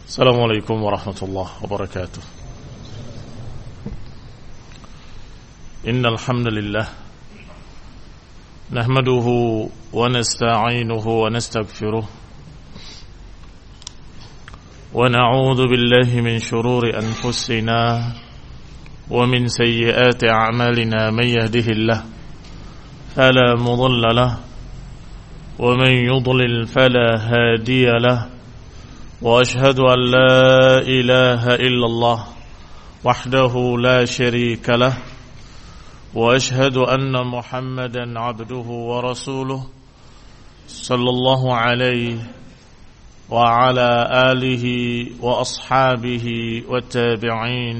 Assalamualaikum warahmatullahi wabarakatuh. Innal hamdalillah nahmaduhu wa nasta'inuhu wa nastaghfiruh wa na'udzu billahi min shururi anfusina wa min sayyiati a'malina man yahdihillahu fala mudilla lahu wa man yudlil fala hadiya lahu وأشهد أن لا إله إلا الله وحده لا شريك له وأشهد أن محمدا عبده ورسوله صلى الله عليه وعلى آله وأصحابه والتابعين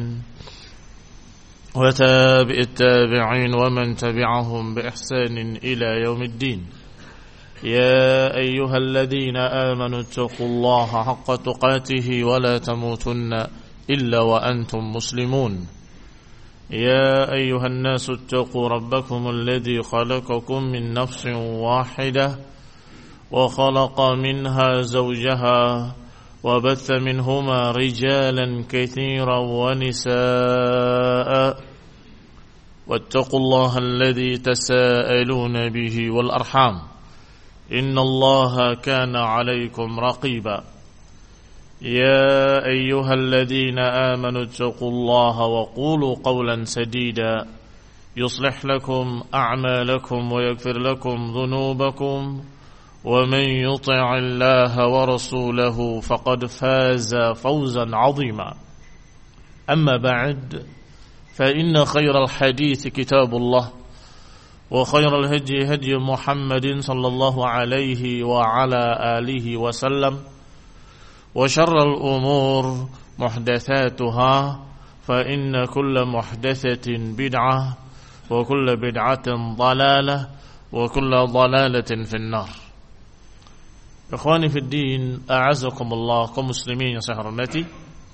وتابع التابعين ومن تبعهم بإحسان إلى يوم الدين. يا أيها الذين آمنوا اتقوا الله حق تقاته ولا تموتن إلا وأنتم مسلمون. يا أيها الناس اتقوا ربكم الذي خلقكم من نفس واحدة وخلق منها زوجها وبث منهما رجالا كثيرا ونساء واتقوا الله الذي تساءلون به والأرحام إن الله كان عليكم رقيبا. يا أيها الذين آمنوا اتقوا الله وقولوا قولا سديدا يصلح لكم أعمالكم ويغفر لكم ذنوبكم ومن يطع الله ورسوله فقد فاز فوزا عظيما. أما بعد فإن خير الحديث كتاب الله وخير الهدي هدي محمد صلى الله عليه وعلى آله وسلم وشر الأمور محدثاتها فإن كل محدثة بدعة وكل بدعة ضلالة وكل ضلالة في النار. إخواني في الدين أعزكم الله kaum muslimin yang saya hormati.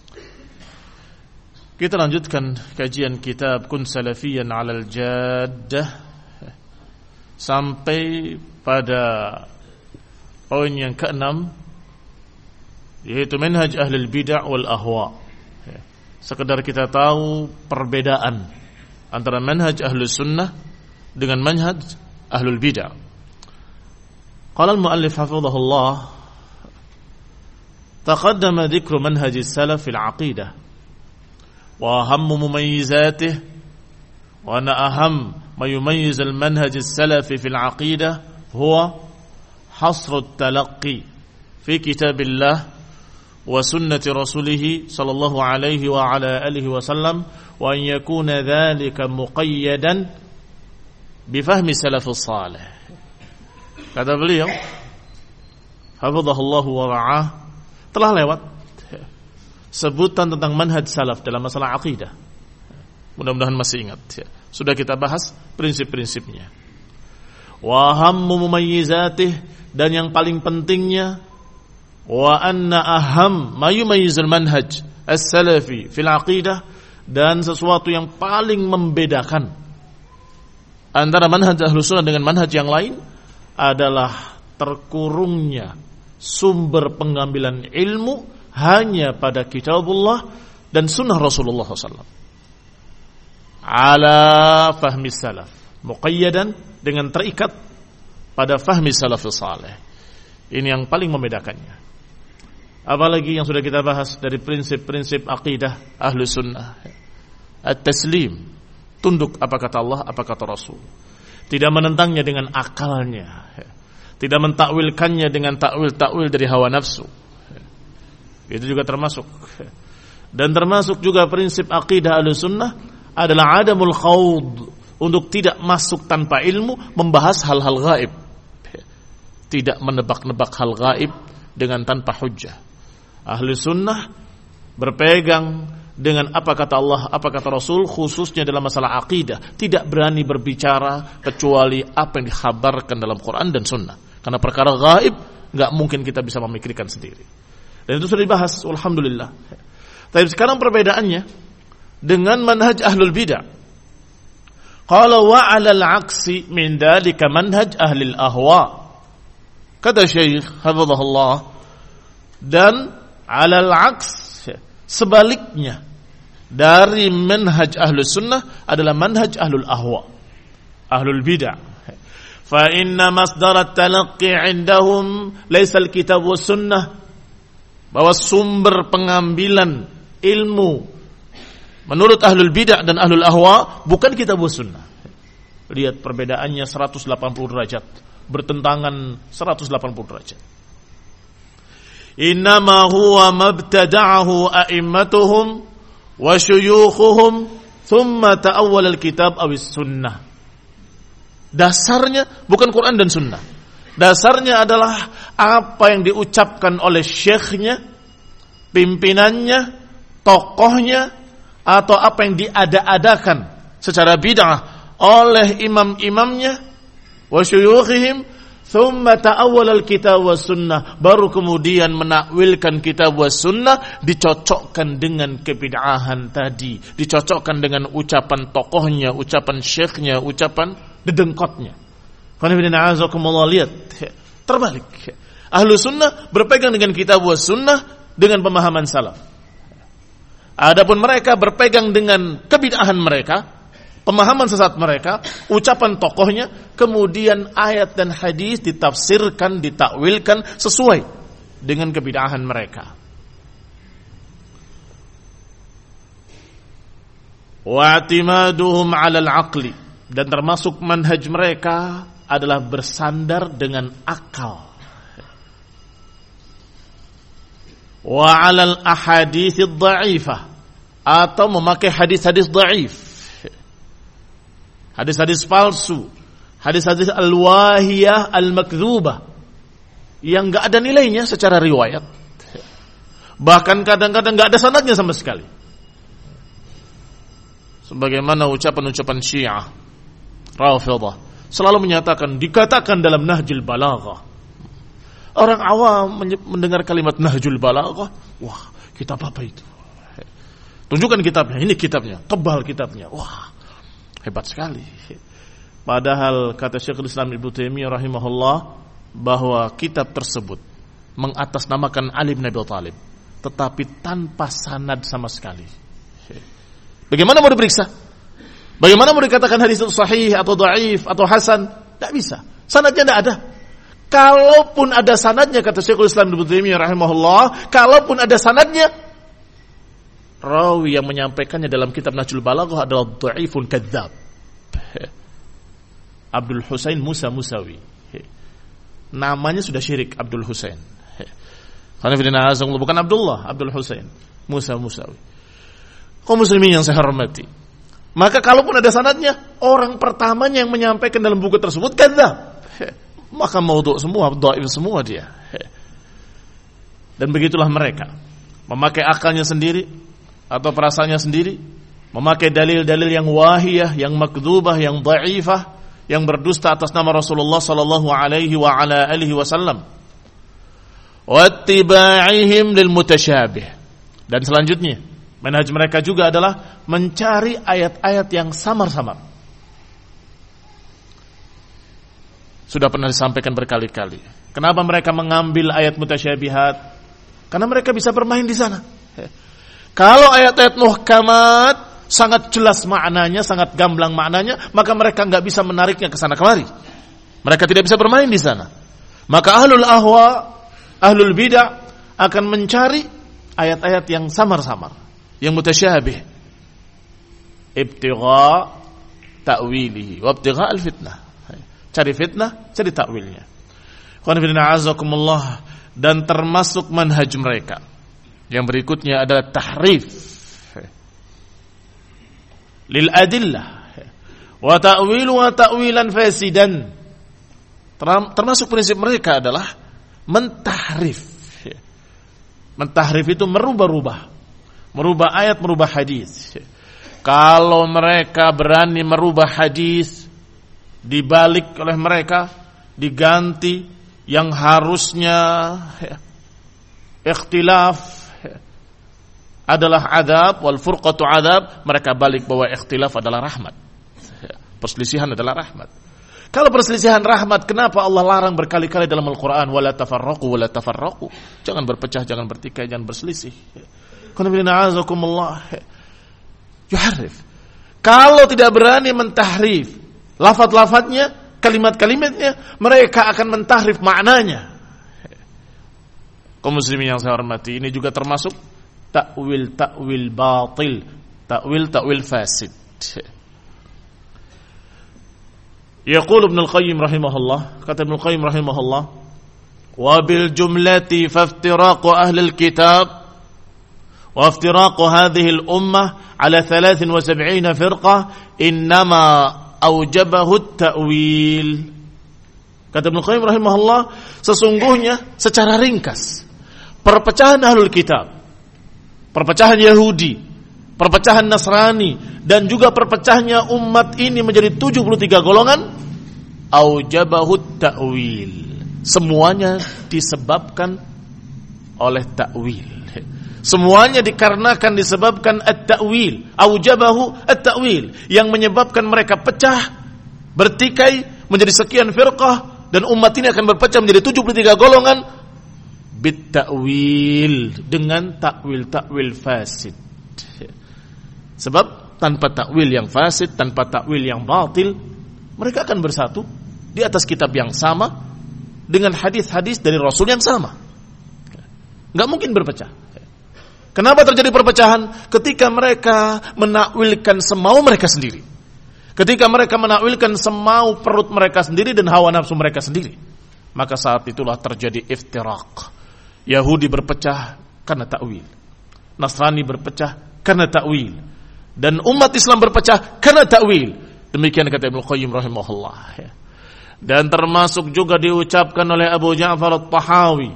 Kita lanjutkan kajian kitab Kun Salafiyan 'alal Jaddah sampai pada poin yang ke-6, yaitu manhaj ahlul bid'ah wal ahwa. Sekedar kita tahu perbedaan antara manhaj ahlus sunnah dengan manhaj ahlul bid'ah. Qala al-muallif hafizahullah, taqaddama dhikru manhaj as-salaf fil 'aqidah wa ahammu mumayyizatihi wa ana aham ما يميز المنهج السلفي في العقيدة هو حصر التلقي في كتاب الله وسنة رسوله صلى الله عليه وعلى آله وسلم وأن يكون ذلك مقيدا بفهم سلف الصالح. Kata beliau hafizahullah wa ra'ah, telah lewat sebutan tentang manhaj salaf dalam masalah akidah. Mudah-mudahan masih ingat ya. Sudah kita bahas prinsip-prinsipnya. Wa ahammu mumayyizatih, dan yang paling pentingnya wa anna aham ma yumayyizul manhaj as-salafi fil aqidah, dan sesuatu yang paling membedakan antara manhaj ahlus sunnah dengan manhaj yang lain adalah terkurungnya sumber pengambilan ilmu hanya pada kitabullah dan sunnah Rasulullah SAW. Ala fahmi salaf, muqayyadan, dengan terikat pada fahmi salafus salih. Ini yang paling membedakannya. Apalagi yang sudah kita bahas dari prinsip-prinsip akidah ahlu sunnah, at-taslim, tunduk apa kata Allah, apa kata Rasul, tidak menentangnya dengan akalnya, tidak mentakwilkannya dengan takwil-takwil dari hawa nafsu. Itu juga termasuk. Dan termasuk juga prinsip akidah ahlu sunnah adalah adamul khawd, untuk tidak masuk tanpa ilmu membahas hal-hal gaib, tidak menebak-nebak hal gaib dengan tanpa hujjah. Ahli sunnah berpegang dengan apa kata Allah, apa kata Rasul, khususnya dalam masalah akidah, tidak berani berbicara kecuali apa yang dikhabarkan dalam Quran dan sunnah, karena perkara gaib nggak mungkin kita bisa memikirkan sendiri. Dan itu sudah dibahas, alhamdulillah. Tapi sekarang perbedaannya dengan manhaj ahlul bidah. Qala wa 'alal 'aksi min dzalika manhaj ahlil ahwa. Kata Syekh hafizahullah, dan 'alal 'aks, sebaliknya dari manhaj ahlus sunnah adalah manhaj ahlul ahwa, ahlul bid'ah. Fa inna masdar at-talaqqi 'indahum laysa al-kitab was sunnah, bahwa sumber pengambilan ilmu menurut ahlul bid'ah dan ahlul ahwa bukan kitab was sunnah. Lihat perbedaannya 180 derajat, bertentangan 180 derajat. Innama huwa mabtada'ahu a'immatuhum wa syuyukhuhum thumma ta'awwal al-kitab awis sunnah. Dasarnya bukan Quran dan sunnah. Dasarnya adalah apa yang diucapkan oleh syekhnya, pimpinannya, tokohnya, atau apa yang diada-adakan secara bid'ah oleh imam-imamnya, wa syuyukhihim, thumma ta'awwal al-kitab was sunnah, baru kemudian menakwilkan kitab was sunnah, dicocokkan dengan kebid'ahan tadi, dicocokkan dengan ucapan tokohnya, ucapan syekhnya, ucapan dedengkotnya. Lihat, terbalik. Ahlu sunnah berpegang dengan kitab was sunnah dengan pemahaman salaf. Adapun mereka berpegang dengan kebid'ahan mereka, pemahaman sesat mereka, ucapan tokohnya, kemudian ayat dan hadis ditafsirkan, ditakwilkan sesuai dengan kebid'ahan mereka. Wa'timaduhum 'alal 'aqli, dan termasuk manhaj mereka adalah bersandar dengan akal. Wa 'alal ahaditsidh dha'ifah, atau memakai hadis-hadis dhaif. Hadis-hadis palsu, hadis-hadis al-wahiyah al-makdzubah yang enggak ada nilainya secara riwayat. Bahkan kadang-kadang enggak ada sanadnya sama sekali. Sebagaimana ucapan-ucapan Syiah Rafidhah selalu menyatakan, dikatakan dalam Nahjul Balaghah. Orang awam mendengar kalimat Nahjul Balaghah, wah, kitab apa itu? Tunjukkan kitabnya, ini kitabnya, tebal kitabnya. Wah, hebat sekali. Padahal kata Syekhul Islam Ibnu Taimiyah rahimahullah bahwa kitab tersebut mengatasnamakan Ali bin Abi Thalib, tetapi tanpa sanad sama sekali. Bagaimana mau diperiksa? Bagaimana mau dikatakan hadis itu sahih atau dhaif atau hasan? Tidak bisa. Sanadnya tidak ada. Kalaupun ada sanadnya, kata Syekhul Islam Ibnu Taimiyah rahimahullah, kalaupun ada sanadnya, rawi yang menyampaikannya dalam kitab Nahjul Balaghah adalah dhaifun kadzdzab, Abdul Husain Musa Musawi. Namanya sudah syirik, Abdul Husain. Bukan Abdullah, Abdul Husain Musa Musawi. Kaum muslimin yang saya hormati, maka kalaupun ada sanadnya, orang pertamanya yang menyampaikan dalam buku tersebut kadzdzab, maka maudhu' semua, dhaif semua dia. Dan begitulah mereka memakai akalnya sendiri atau perasaannya sendiri, memakai dalil-dalil yang wahiyah, yang makdzubah, yang dhaifah, yang berdusta atas nama Rasulullah sallallahu alaihi wa ala alihi wasallam. Wattiba'ihim lil mutasyabih. Dan selanjutnya, manhaj mereka juga adalah mencari ayat-ayat yang samar-samar. Sudah pernah disampaikan berkali-kali. Kenapa mereka mengambil ayat mutasyabihat? Karena mereka bisa bermain di sana. Kalau ayat-ayat muhkamat sangat jelas maknanya, sangat gamblang maknanya, maka mereka enggak bisa menariknya ke sana kemari. Mereka tidak bisa bermain di sana. Maka ahlul ahwa, ahlul bid'ah akan mencari ayat-ayat yang samar-samar, yang mutasyabih. Ibtigha ta'wilihi wa ibtigha al-fitnah. Cari fitnah, cari ta'wilnya. Dan termasuk manhaj mereka yang berikutnya adalah tahrif lil adillah wa ta'wilan fasidan. Termasuk prinsip mereka adalah mentahrif. Mentahrif itu merubah ayat, merubah hadis. Kalau mereka berani merubah hadis, dibalik oleh mereka, diganti yang harusnya ikhtilaf adalah adab, wal furqatu adab, mereka balik bahwa ikhtilaf adalah rahmat, perselisihan adalah rahmat. Kalau perselisihan rahmat, kenapa Allah larang berkali-kali dalam Al-Quran? Wala tafarraqu, wala tafarraqu. Jangan berpecah, jangan bertikai, jangan berselisih. Yuharrif. Kalau tidak berani mentahrif lafaz-lafaznya, kalimat-kalimatnya, mereka akan mentahrif maknanya. Kaum muslimin yang saya hormati, ini juga termasuk ta'wil batil, ta'wil fasid. Yaqul Ibnu Al-Qayyim rahimahullah, kata Ibnu Al-Qayyim rahimahullah, wa bil jumlati faftiraqu ahli al-kitab wa iftiraqu hadhihi al-ummah ala 73 firqah innama aujabahu at-ta'wil. Kata Ibnu Al-Qayyim rahimahullah, sesungguhnya secara ringkas perpecahan ahlul kitab, perpecahan Yahudi, perpecahan Nasrani, dan juga perpecahannya umat ini menjadi 73 golongan, aujabahut ta'wil. Semuanya disebabkan oleh ta'wil. Semuanya dikarenakan disebabkan at-ta'wil. Aujabahu at-ta'wil, yang menyebabkan mereka pecah, bertikai menjadi sekian firqah, dan umat ini akan berpecah menjadi 73 golongan bit ta'wil, dengan ta'wil fasid. Sebab tanpa takwil yang fasid, tanpa takwil yang batil, mereka akan bersatu di atas kitab yang sama dengan hadis-hadis dari Rasul yang sama. Enggak mungkin berpecah. Kenapa terjadi perpecahan? Ketika mereka menakwilkan semau mereka sendiri. Ketika mereka menakwilkan semau perut mereka sendiri dan hawa nafsu mereka sendiri, maka saat itulah terjadi iftiraq. Yahudi berpecah karena takwil, Nasrani berpecah karena takwil, dan umat Islam berpecah karena takwil. Demikian kata Ibnu Qayyim rahimahullah. Dan termasuk juga diucapkan oleh Abu Ja'far At-Tahawi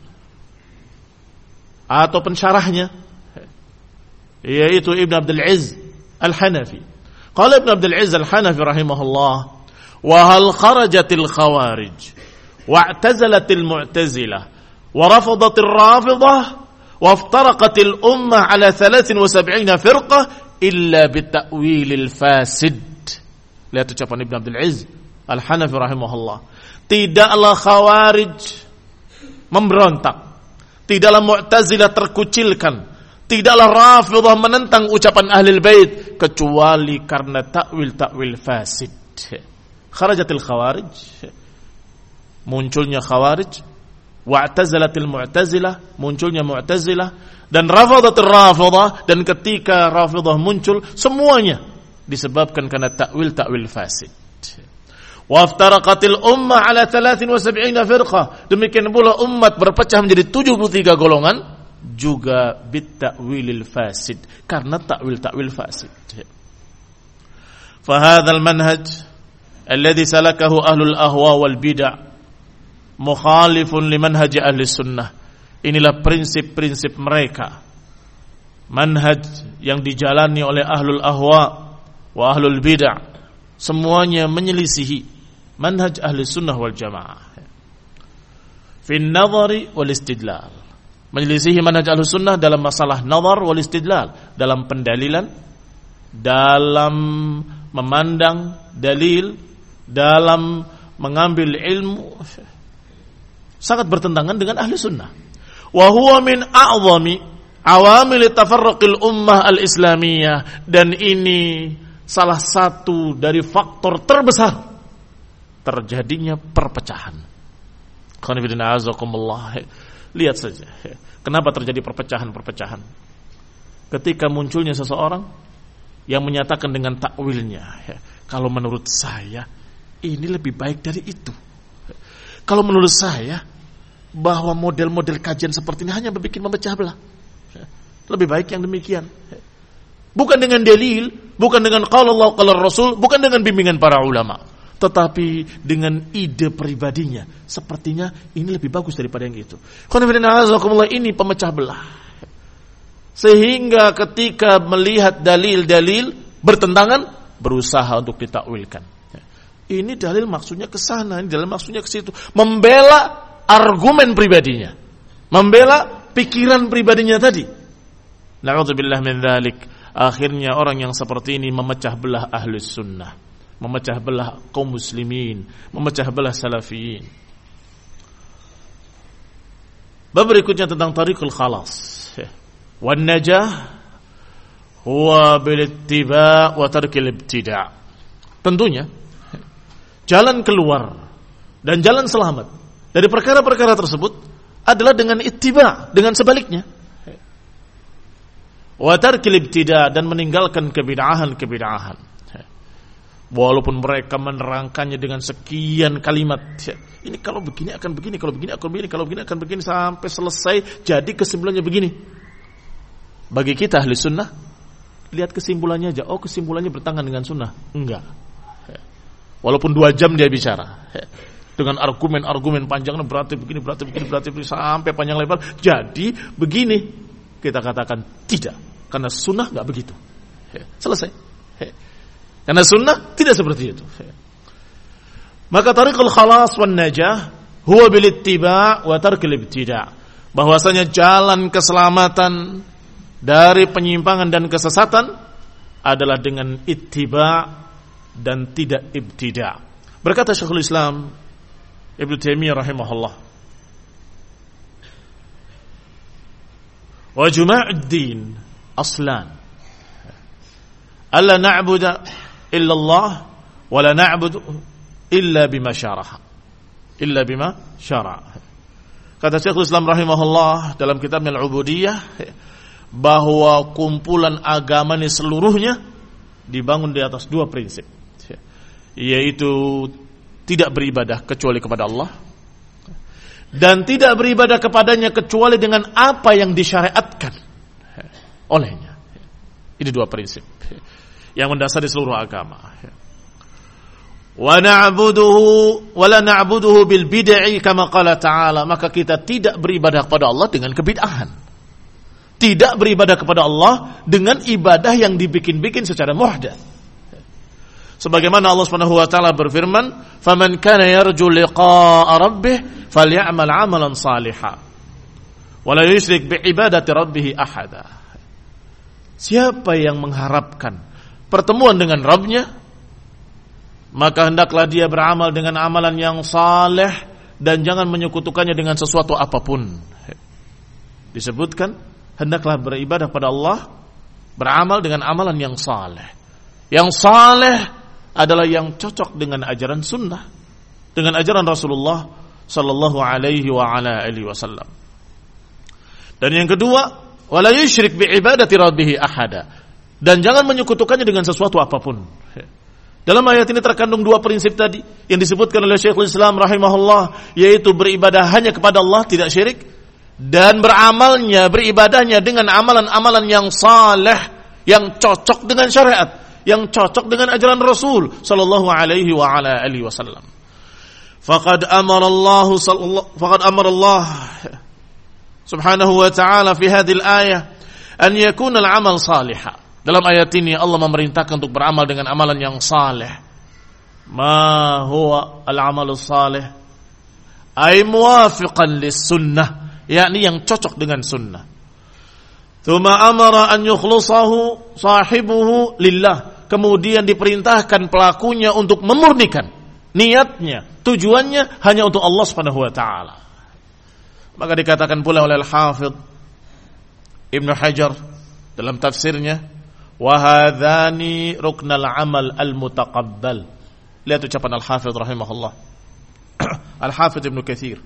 atau pensyarahnya, yaitu Ibn Abdul Izz Al-Hanafi. Qala Ibn Abdul Izz Al-Hanafi rahimahullah, wa hal kharajatil khawarij wa'tazalatil mu'tazilah wa rafadatil rafidah wa iftaraqatil ummah ala 73 firqah illa bita'wilil fasid. Lihat ucapan Ibn Abdul Izz Al-Hanafi rahimahullah. Tidaklah khawarij memberontak, tidaklah mu'tazilah terkucilkan, tidaklah rafidah menentang ucapan ahlul bait, kecuali karena ta'wil fasid. Kharajatil khawarij, munculnya khawarij, wa'tazalatil mu'tazilah, munculnya mu'tazilah, dan rafadatul rafidah, dan ketika rafidah muncul, semuanya disebabkan karena ta'wil fasid. Wa iftaraqatil ummah ala 73 firqah, demikian pula umat berpecah menjadi 73 golongan, juga bit ta'wilil fasid, karena ta'wil fasid. Fa hadzal manhaj alladhi salakahu ahlul ahwa wal bid'ah mukhalifun limanhaj ahli sunnah. Inilah prinsip-prinsip mereka, manhaj yang dijalani oleh ahlul ahwa wa ahlul bid'ah, semuanya menyelisihi manhaj ahli sunnah wal jamaah fi an-nadhari wal istidlal. Menyelisihi manhaj ahli sunnah dalam masalah nazar wal istidlal, dalam pendalilan, dalam memandang dalil, dalam mengambil ilmu, sangat bertentangan dengan ahli sunnah. Wa huwa min a'zami awamil tafarruqil ummah al-islamiyah, dan ini salah satu dari faktor terbesar terjadinya perpecahan. Lihat saja kenapa terjadi perpecahan-perpecahan. Ketika munculnya seseorang yang menyatakan dengan takwilnya, kalau menurut saya ini lebih baik dari itu. Kalau menurut saya bahwa model-model kajian seperti ini hanya bikin memecah belah. Lebih baik yang demikian. Bukan dengan dalil, bukan dengan qala Allah qala Rasul, bukan dengan bimbingan para ulama, tetapi dengan ide pribadinya. Sepertinya ini lebih bagus daripada yang itu. Ini pemecah belah. Sehingga ketika melihat dalil-dalil bertentangan, berusaha untuk ditakwilkan. Ini dalil maksudnya ke sana, ini dalil maksudnya ke situ. Membela argumen pribadinya, membela pikiran pribadinya tadi. Na'udzubillah min dzalik. Akhirnya orang yang seperti ini memecah belah ahlus sunnah. memecah belah kaum muslimin, memecah belah salafiyin. Bab berikutnya tentang tariqul khalas. Wan najah huwa bil ittiba' wa tarkil ibtida'. Tentunya jalan keluar dan jalan selamat dari perkara-perkara tersebut adalah dengan ittiba', dengan sebaliknya. Wa tarkil ibtida', dan meninggalkan kebid'ahan-kebid'ahan. Walaupun mereka menerangkannya dengan sekian kalimat, ini kalau begini akan begini, kalau begini akan begini, kalau begini akan begini, sampai selesai jadi kesimpulannya begini. Bagi kita ahli sunnah, lihat kesimpulannya aja. Oh, kesimpulannya bertentangan dengan sunnah. Enggak. Walaupun 2 jam dia bicara dengan argumen-argumen panjangnya, berarti begini, berarti begini, berarti begini, sampai panjang lebar jadi begini, kita katakan tidak, karena sunnah enggak begitu. Selesai. Karena sunnah tidak seperti itu. Maka tariqul khalas wan najah huwa bil ittiba' wa tarkil ibtida'. Bahwasanya jalan keselamatan dari penyimpangan dan kesesatan adalah dengan ittiba' dan tidak ibtida'. Berkata Syekhul Islam Ibnu Taimiyah rahimahullah, wa juma'ud-din aslan alla na'budu illa Allah wa la na'budu illa bima syara'a. Illa bima syara'a. Kata Syekhul Islam rahimahullah dalam kitabnya Al-Ubudiyah, bahwa kumpulan agama ini seluruhnya dibangun di atas 2 prinsip, yaitu tidak beribadah kecuali kepada Allah dan tidak beribadah kepadanya kecuali dengan apa yang disyariatkan olehnya. Ini 2 prinsip yang mendasari seluruh agama. Wa na'buduhu wa la na'buduhu bil bid'i kama qala ta'ala. Maka kita tidak beribadah kepada Allah dengan kebid'ahan. Tidak beribadah kepada Allah dengan ibadah yang dibikin-bikin secara muhdats. Sebagaimana Allah Subhanahu wa taala berfirman, "Faman kana yarju liqa'a rabbih falyamal 'amalan shalihan wa la yusyrik bi ibadati rabbih ahada." Siapa yang mengharapkan pertemuan dengan Rabb-Nya, maka hendaklah dia beramal dengan amalan yang saleh dan jangan menyekutukannya dengan sesuatu apapun. Disebutkan hendaklah beribadah pada Allah, beramal dengan amalan yang saleh. Yang saleh adalah yang cocok dengan ajaran sunnah, dengan ajaran Rasulullah sallallahu alaihi wa ala alihi wasallam. Dan yang kedua, wala yusyrik bi ibadati rabbih ahada, dan jangan menyekutukannya dengan sesuatu apapun. Dalam ayat ini terkandung 2 prinsip tadi yang disebutkan oleh Syekhul Islam rahimahullah, yaitu beribadah hanya kepada Allah, tidak syirik, dan beribadahnya dengan amalan-amalan yang saleh, yang cocok dengan syariat, yang cocok dengan ajaran Rasul sallallahu alaihi wa ala alihi wasallam. Faqad amara Allah subhanahu wa ta'ala fi hadhihi al-ayah an yakuna al-amal salihan. Dalam ayat ini Allah memerintahkan untuk beramal dengan amalan yang saleh. Ma huwa al-amal salih? Ay muwafiqan lis-sunnah, yakni yang cocok dengan sunnah. Tsumma amara an yukhlisahu sahibuhu lillah. Kemudian diperintahkan pelakunya untuk memurnikan niatnya, tujuannya hanya untuk Allah Subhanahu wa taala. Maka dikatakan pula oleh Al-Hafidz Ibnu Hajar dalam tafsirnya, wa hadzani ruknal amal al-mutaqabbal. Lihat ucapan Al-Hafidz rahimahullah. Al-Hafidz Ibnu Katsir.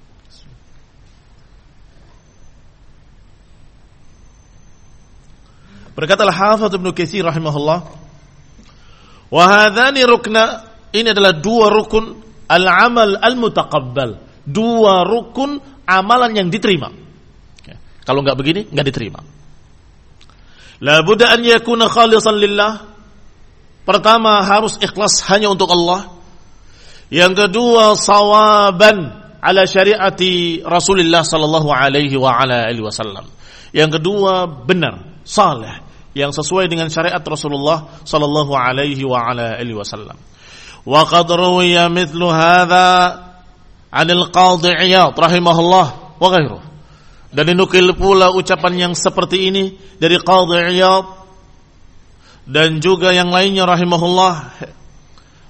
Berkata Al-Hafidz Ibnu Katsir rahimahullah, wa hadzani rukna, ini adalah 2 rukun al-amal al-mutaqabbal, 2 rukun amalan yang diterima. Kalau enggak begini, enggak diterima. La budda an yakuna khalisan lillah. Pertama, harus ikhlas hanya untuk Allah. Yang kedua, sawaban ala syariati Rasulullah sallallahu alaihi wa ala alihi wasallam. Yang kedua, benar, saleh, yang sesuai dengan syariat Rasulullah sallallahu alaihi wa ala alihi wasallam. Wa qad ruwiya mithlu hadza 'anil Qadhi Iyad rahimahullah wa ghairuh. Dan dinukil pula ucapan yang seperti ini dari Qadhi Iyad dan juga yang lainnya rahimahullah.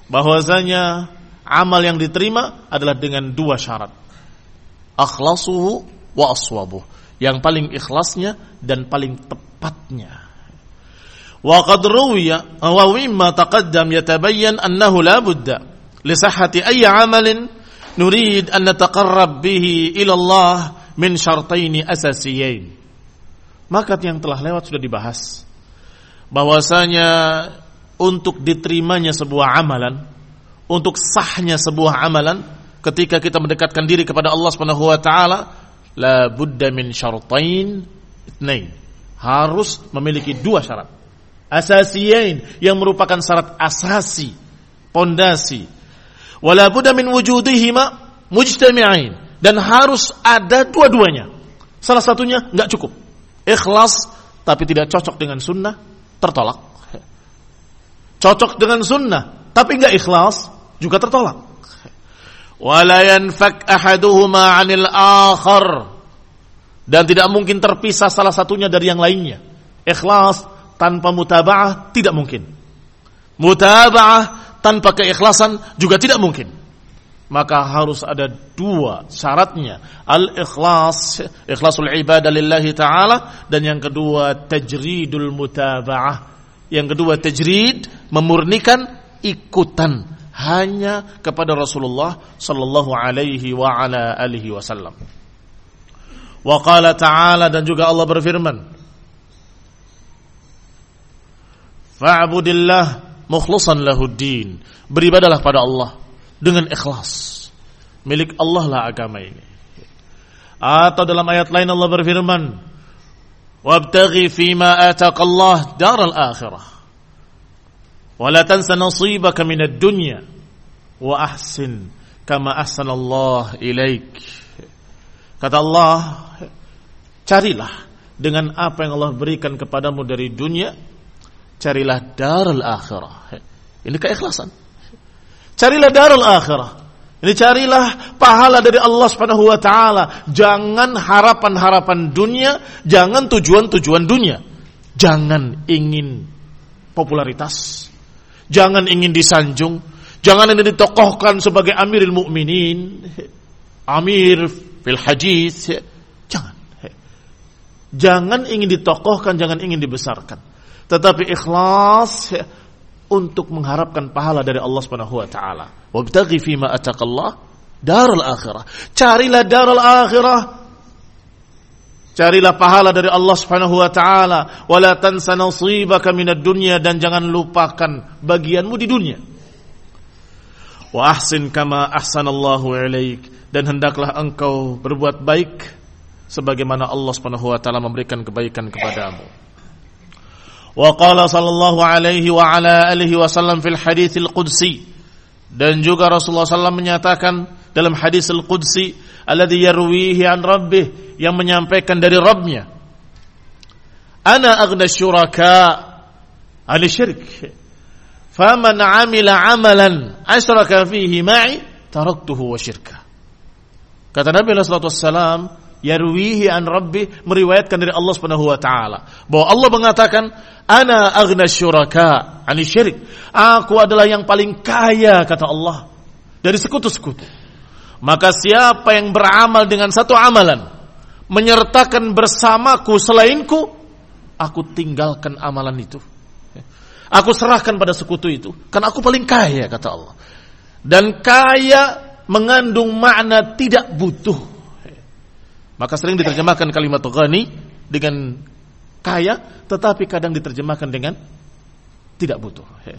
bahwasanya amal yang diterima adalah dengan dua syarat. Akhlasuhu wa aswabuh. Yang paling ikhlasnya dan paling tepatnya. Wa qad ruwiya wa mimma taqaddam yatabayyan annahu la budda li sihhati ayyi 'amalin nurid an nataqarrab bihi ila Allah min syartaini asasiyain. Maka yang telah lewat sudah dibahas bahwasanya untuk diterimanya sebuah amalan, untuk sahnya sebuah amalan ketika kita mendekatkan diri kepada Allah Subhanahu wa taala, la budda min syartain itsnain. Harus memiliki dua syarat asasiyain yang merupakan syarat asasi, pondasi. Wala budda min wujudihima mujtami'ain, dan harus ada dua-duanya. Salah satunya enggak cukup. Ikhlas tapi tidak cocok dengan sunnah, tertolak. Cocok dengan sunnah tapi enggak ikhlas, juga tertolak. Wala yanfak ahaduhuma 'anil akhar, dan tidak mungkin terpisah salah satunya dari yang lainnya. Ikhlas tanpa mutaba'ah tidak mungkin. Mutaba'ah tanpa keikhlasan juga tidak mungkin. Maka harus ada dua syaratnya. Al-ikhlas, ikhlasul ibadah lillahi ta'ala, dan yang kedua tajridul mutaba'ah. Yang kedua tajrid, memurnikan ikutan hanya kepada Rasulullah sallallahu alaihi wa ala alihi wasallam. Wa qala ta'ala, dan juga Allah berfirman, fa'budillah mukhlishan lahuddin, beribadalah pada Allah dengan ikhlas. Milik Allah lah agama ini. Atau dalam ayat lain Allah berfirman, wabtaghi fima ataqallah daral akhirah wa la tansa nasibaka minad dunya wa ahsin kama ahsanallahu ilaik. Kata Allah, carilah dengan apa yang Allah berikan kepadamu dari dunia, carilah darul akhirah. Ini keikhlasan. Carilah darul akhirah. Ini carilah pahala dari Allah Subhanahu wa taala. Jangan harapan-harapan dunia, jangan tujuan-tujuan dunia. Jangan ingin popularitas, jangan ingin disanjung, jangan ingin ditokohkan sebagai Amirul Mukminin, Amir fil hadis. Jangan ingin ditokohkan, jangan ingin dibesarkan, tetapi ikhlas untuk mengharapkan pahala dari Allah Subhanahu wa taala. Wabtaghi fima ataqallah darul akhirah. Carilah darul akhirah. Carilah pahala dari Allah Subhanahu wa taala. Wala tansa nasibaka minad dunya, dan jangan lupakan bagianmu di dunia. Wa ahsin kama ahsanallahu ilaik, dan hendaklah engkau berbuat baik sebagaimana Allah Subhanahu wa taala memberikan kebaikan kepadamu. Wa qala sallallahu alaihi wa ala alihi wasallam fil haditsil qudsi, dan juga Rasulullah sallallahu menyatakan dalam haditsil qudsi, alladzi yarwihi an rabbih, yang menyampaikan dari Rabbnya, ana aghna syuraka ahli syirk, faman amila amalan asyraka fihi ma'i taraktuhu wa syirka. Kata Nabi sallallahu alaihi wasallam, yarwihi an rabbi, meriwayatkan dari Allah Subhanahu wa taala, bahwa Allah mengatakan, ana aghna syuraka ani syirik, aku adalah yang paling kaya, kata Allah, dari sekutu-sekutu. Maka siapa yang beramal dengan satu amalan menyertakan bersamaku selainku, aku tinggalkan amalan itu, aku serahkan pada sekutu itu, karena aku paling kaya, kata Allah. Dan kaya mengandung makna tidak butuh. Maka sering diterjemahkan kalimat ghani dengan kaya, tetapi kadang diterjemahkan dengan tidak butuh.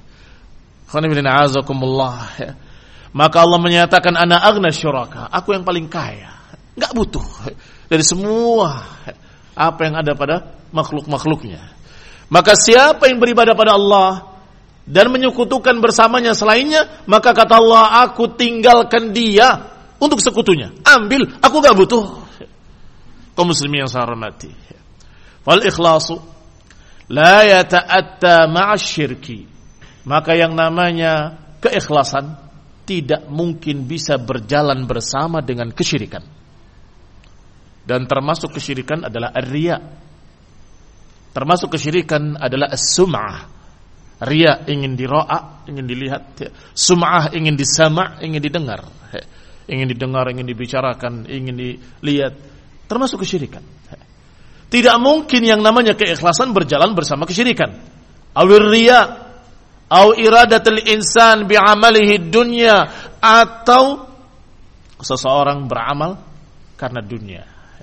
Maka Allah menyatakan, ana aghna syuraka, aku yang paling kaya, enggak butuh dari semua apa yang ada pada makhluk-makhluknya. Maka siapa yang beribadah pada Allah dan menyekutukan bersamanya selainnya, maka kata Allah, aku tinggalkan dia untuk sekutunya. Ambil, aku enggak butuh. Kaum muslimin yang saya hormati, wal ikhlasu la yata'atta ma'asyirki, maka yang namanya keikhlasan tidak mungkin bisa berjalan bersama dengan kesyirikan. Dan termasuk kesyirikan adalah ar-riya. Termasuk kesyirikan adalah as-sum'ah, Riya ingin diro'a, ingin dilihat. Sum'ah ingin disama', ingin didengar. Ingin didengar, ingin dibicarakan, ingin dilihat. Termasuk kesyirikan. Tidak mungkin yang namanya keikhlasan berjalan bersama kesyirikan. Awir riya, aw iradatul insan bi'amalihi dunya, atau seseorang beramal karena dunia.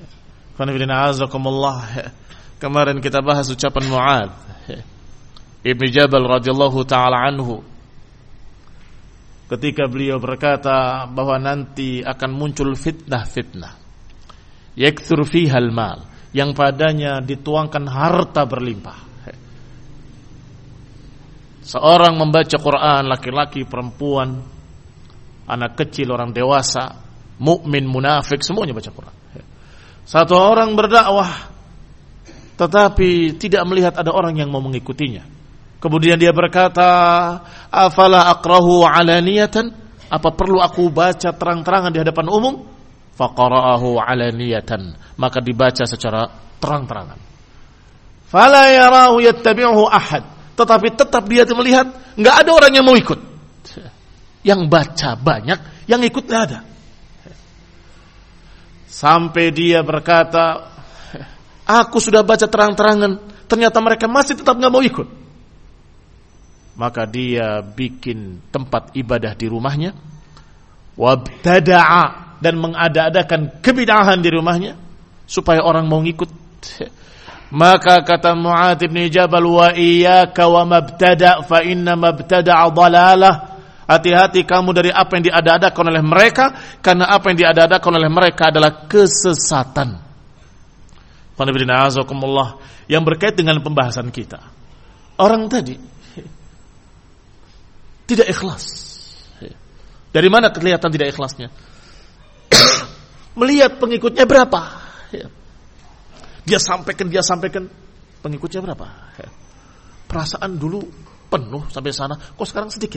Kemarin kita bahas ucapan Mu'adz Ibn Jabal radhiyallahu ta'ala anhu ketika beliau berkata bahwa nanti akan muncul fitnah-fitnah yakthur fiha al-mal, yang padanya dituangkan harta berlimpah. Seorang membaca Quran, laki-laki, perempuan, anak kecil, orang dewasa, mukmin, munafik, semuanya baca Quran. Satu orang berdakwah tetapi tidak melihat ada orang yang mau mengikutinya. Kemudian dia berkata, afala aqrahu alaniyatan, apa perlu aku baca terang-terangan di hadapan umum? Faqara'ahu alaniyatan, maka dibaca secara terang-terangan. Fala yarahu yattabi'uhu ahad, tetapi tetap dia melihat enggak ada orang yang mau ikut. Yang baca banyak, yang ikut enggak ada. Sampai dia berkata, aku sudah baca terang-terangan, ternyata mereka masih tetap enggak mau ikut. Maka dia bikin tempat ibadah di rumahnya, wabtada'a, dan mengada-adakan kebid'ahan di rumahnya supaya orang mau ngikut. Maka kata Mu'adz bin Jabal, wa iyyaka wa mabtada' fa inna mabtada'a dhalalah. Hati-hati kamu dari apa yang diada-adakan oleh mereka, karena apa yang diada-adakan oleh mereka adalah kesesatan. Yang berkait dengan pembahasan kita, orang tadi tidak ikhlas. Dari mana kelihatan tidak ikhlasnya? Melihat pengikutnya berapa. Dia sampaikan, pengikutnya berapa. Perasaan dulu penuh sampai sana, kok sekarang sedikit.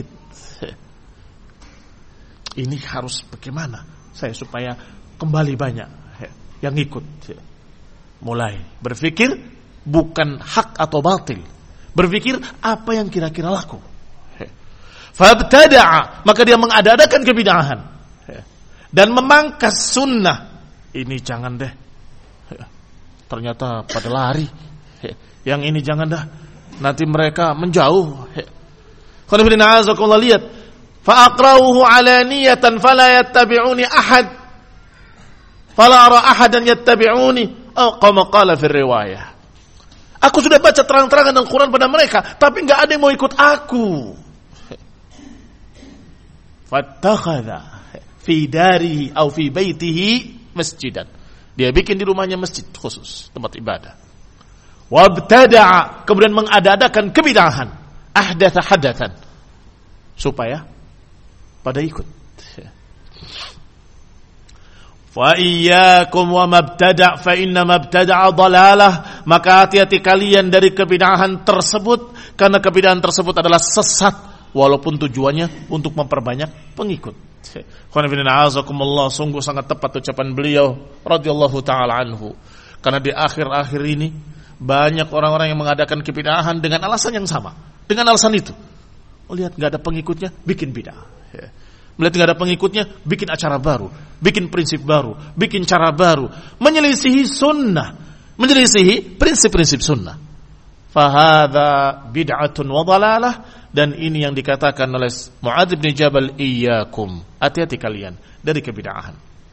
Ini harus bagaimana saya supaya kembali banyak yang ikut. Mulai berpikir bukan hak atau batil, berpikir apa yang kira-kira laku. Fabtada'a, maka dia mengada-adakan kebid'ahan dan memangkas sunnah. Ini jangan deh, ternyata pada lari. Yang ini jangan dah, nanti mereka menjauh. Qul inna a'udzubillahi lihat fa aqra'uhu alaniyatan fala yattabi'uni ahad fala ara ahadan yattabi'uni, aw kama qala fi riwayah. Aku sudah baca terang-terangan Al-Quran pada mereka, tapi enggak ada yang mau ikut aku. Fattakhadha fi darihi aw fi baitihi masjidan. Dia bikin di rumahnya masjid khusus, tempat ibadah. Wabtada'a, kemudian mengada-adakan kebid'ahan, ahdatha hadatsan, supaya pada ikut. Fa iyyakum wa mabtada' fa inna mabtada'a dhalalah, maka hati-hati kalian dari kebid'ahan tersebut, karena kebid'ahan tersebut adalah sesat, walaupun tujuannya untuk memperbanyak pengikut. Sungguh sangat tepat ucapan beliau radhiyallahu ta'ala anhu, karena di akhir-akhir ini banyak orang-orang yang mengadakan kebid'ahan dengan alasan yang sama, dengan alasan itu. Lihat nggak ada pengikutnya, bikin bid'ah. Melihat nggak ada pengikutnya, bikin acara baru, bikin prinsip baru, bikin cara baru, menyelisihi sunnah, menyelisihi prinsip-prinsip sunnah. Fahadha bid'atun wa dhalalah, dan ini yang dikatakan oleh Mu'adz bin Jabal, iyyakum, hati-hati kalian dari kebid'ahan.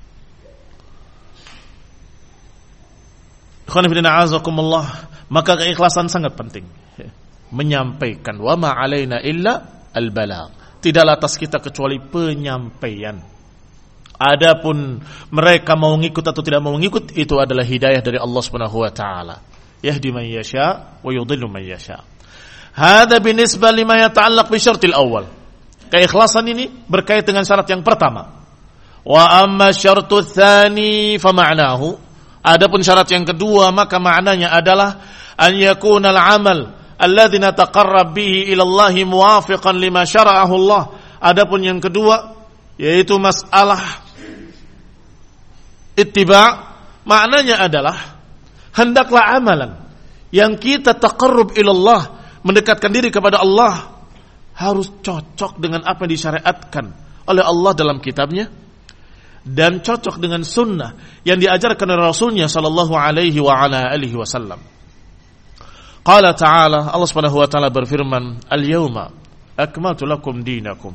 Ikhwan fillah a'azakumullah, maka keikhlasan sangat penting. Menyampaikan, wa ma 'alaina illa al-balagh. Tidaklah atas kita kecuali penyampaian. Adapun mereka mau ngikut atau tidak mau ngikut, itu adalah hidayah dari Allah Subhanahu wa taala. Yahdi man yasha wa yudhillu man yasha. Hadza binisbah lima yata'allaq bi syartil awal. Keikhlasan ini berkait dengan syarat yang pertama. Wa amma syartu tsani fa ma'nahu. Adapun syarat yang kedua, maka maknanya adalah an yakuna al-amal alladzi nataqarrab bihi ila Allah muwafiqan lima syara'ahu Allah. Adapun yang kedua, yaitu masalah ittiba', maknanya adalah hendaklah amalan yang kita taqarrub ila Allah, mendekatkan diri kepada Allah harus cocok dengan apa yang disyariatkan oleh Allah dalam kitabnya dan cocok dengan sunnah yang diajarkan oleh Rasulnya sallallahu alaihi wa ala alihi wasallam. Qala ta'ala, Allah Subhanahu wa taala berfirman, "Al-yauma akmaltu lakum dinakum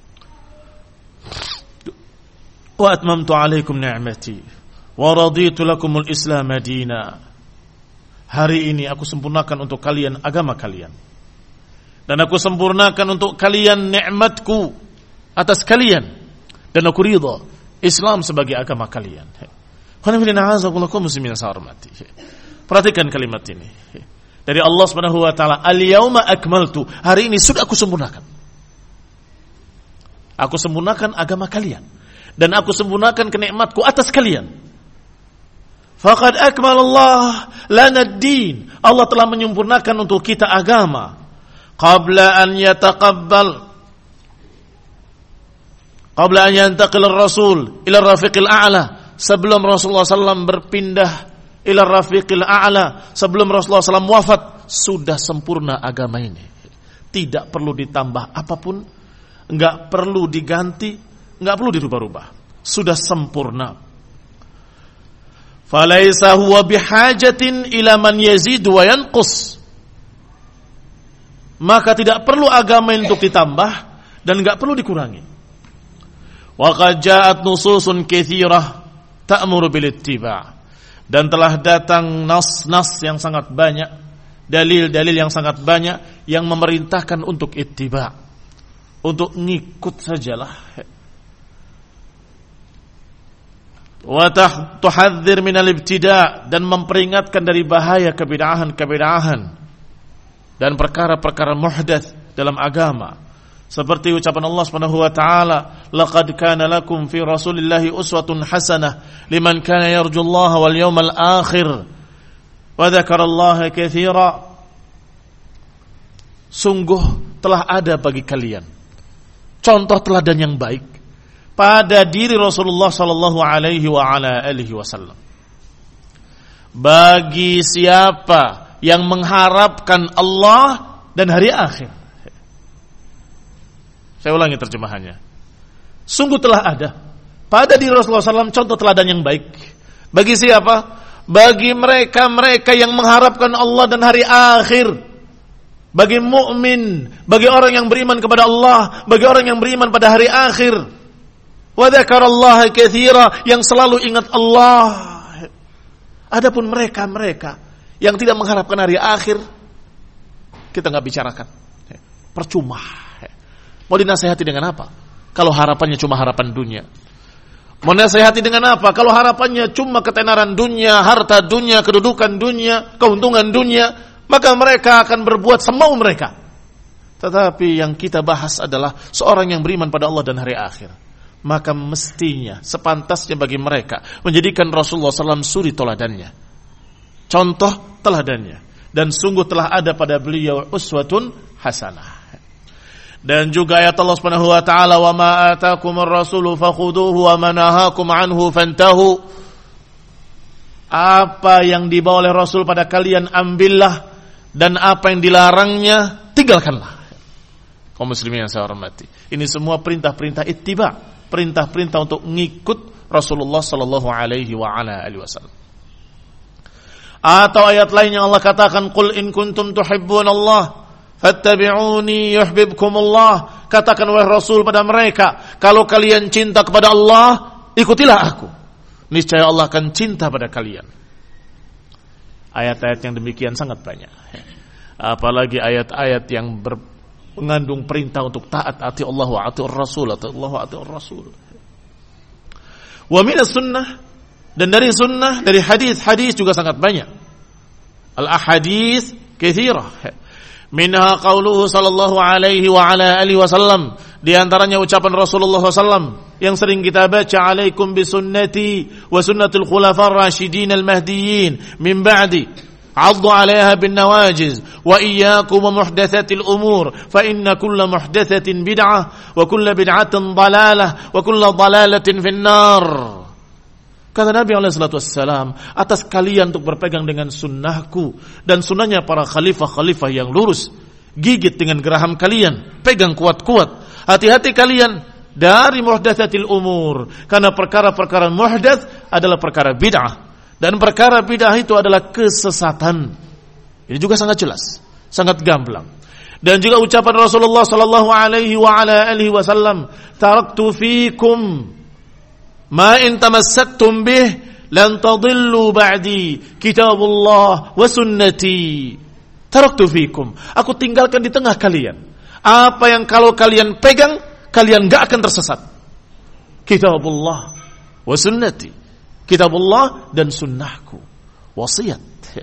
wa atmamtu 'alaikum ni'mati wa raditu lakumul Islam madina." Hari ini aku sempurnakan untuk kalian agama kalian, dan aku sempurnakan untuk kalian nikmatku atas kalian, dan aku ridha Islam sebagai agama kalian. Perhatikan kalimat ini dari Allah Subhanahu wa taala, "Al-yauma akmaltu." Hari ini sudah aku sempurnakan. Aku sempurnakan agama kalian dan aku sempurnakan kenikmatku atas kalian. Faqad akmalallah lana ad-din. Allah telah menyempurnakan untuk kita agama. Qabla an yantaqil ar-rasul ila ar-rafiqil a'la. Sebelum Rasulullah SAW berpindah ila ar-rafiqil a'la, sebelum Rasulullah SAW wafat, sudah sempurna agama ini. Tidak perlu ditambah apapun, enggak perlu diganti, enggak perlu dirubah-rubah. Sudah sempurna. Falaisa huwa bihajatin ila man yazid wa yanqus. Maka tidak perlu agama untuk ditambah dan enggak perlu dikurangi. Wa qad ja'at nususun katsirah ta'muru bil ittiba'. Dan telah datang nas-nas yang sangat banyak, dalil-dalil yang sangat banyak yang memerintahkan untuk ittiba', untuk ngikut sajalah. Wa tuhadzir minal ibtida', dan memperingatkan dari bahaya kebid'ahan-kebid'ahan dan perkara-perkara muhdats dalam agama. Seperti ucapan Allah Subhanahu wa taala, "Laqad kana lakum fi Rasulillahi uswatun hasanah liman kana yarjullaha wal yawmal akhir wa dzakarallaha katsira." Sungguh telah ada bagi kalian contoh teladan yang baik pada diri Rasulullah sallallahu alaihi wa ala alihi wasallam. Bagi siapa yang mengharapkan Allah dan hari akhir. Saya ulangi terjemahannya. Sungguh telah ada pada diri Rasulullah SAW contoh teladan yang baik. Bagi siapa? Bagi mereka-mereka yang mengharapkan Allah dan hari akhir. Bagi mukmin, bagi orang yang beriman kepada Allah, bagi orang yang beriman pada hari akhir. Wa dzakarallaha katsira, yang selalu ingat Allah. Adapun mereka-mereka yang tidak mengharapkan hari akhir, kita enggak bicarakan. Percuma. Mau dinasihati dengan apa? Kalau harapannya cuma harapan dunia. Mau dinasihati dengan apa? Kalau harapannya cuma ketenaran dunia, harta dunia, kedudukan dunia, keuntungan dunia, maka mereka akan berbuat semau mereka. Tetapi yang kita bahas adalah seorang yang beriman pada Allah dan hari akhir. Maka mestinya, sepantasnya bagi mereka menjadikan Rasulullah SAW suri teladannya, contoh teladannya. Dan sungguh telah ada pada beliau uswatun hasanah. Dan juga ayat Allah Subhanahu wa taala, "Wa ma ataakumur rasulu fakhuduhu wa ma nahakum anhu fantahu." Apa yang dibawa oleh Rasul pada kalian ambillah, dan apa yang dilarangnya tinggalkanlah. Kaum muslimin yang saya hormati, ini semua perintah-perintah ittiba, perintah-perintah untuk ngikut Rasulullah sallallahu alaihi wa ala alihi wasallam. Atau ayat lain yang Allah katakan, "Qul in kuntum tuhibbunallah fattabi'uni yuhibbukumullah." Katakan wahai Rasul pada mereka, kalau kalian cinta kepada Allah, ikutilah aku, niscaya Allah akan cinta pada kalian. Ayat-ayat yang demikian sangat banyak. Apalagi ayat-ayat yang mengandung perintah untuk taat, ati Allah wa ati Rasul, ati Allah wa ati Rasul. Wa minas sunnah, dan dari sunnah, dari hadis-hadis juga sangat banyak. Al-ahadits katsirah. Minha qauluhu sallallahu alaihi wa ala alihi wasallam, di antaranya ucapan Rasulullah SAW yang sering kita baca, "Alaikum bi sunnati wa sunnatul khulafar rasyidin al-mahdiyyin min ba'di, 'addu 'alaiha bin nawajiz wa iyyakum wa muhdatsatil umur, fa inna kulla muhdatsatin bid'ah wa kulla bid'atin dhalalah wa kulla dhalalatin finnar." Kata Nabi SAW, atas kalian untuk berpegang dengan sunnahku dan sunnahnya para khalifah-khalifah yang lurus, Gigit dengan geraham kalian, pegang kuat-kuat. Hati-hati kalian dari muhdatsatil umur, karena perkara-perkara muhdats adalah perkara bid'ah, dan perkara bid'ah itu adalah kesesatan. Ini juga sangat jelas, sangat gamblang. Dan juga ucapan Rasulullah sallallahu alaihi wa ala alihi wasallam, taraktu fikum ma in tamassaktum bih lan tadillu ba'di kitabullah wa sunnati. Taraktu fikum, aku tinggalkan di tengah kalian apa yang kalau kalian pegang kalian enggak akan tersesat. Kitabullah wa sunnati, kitabullah dan sunnahku. Wasiat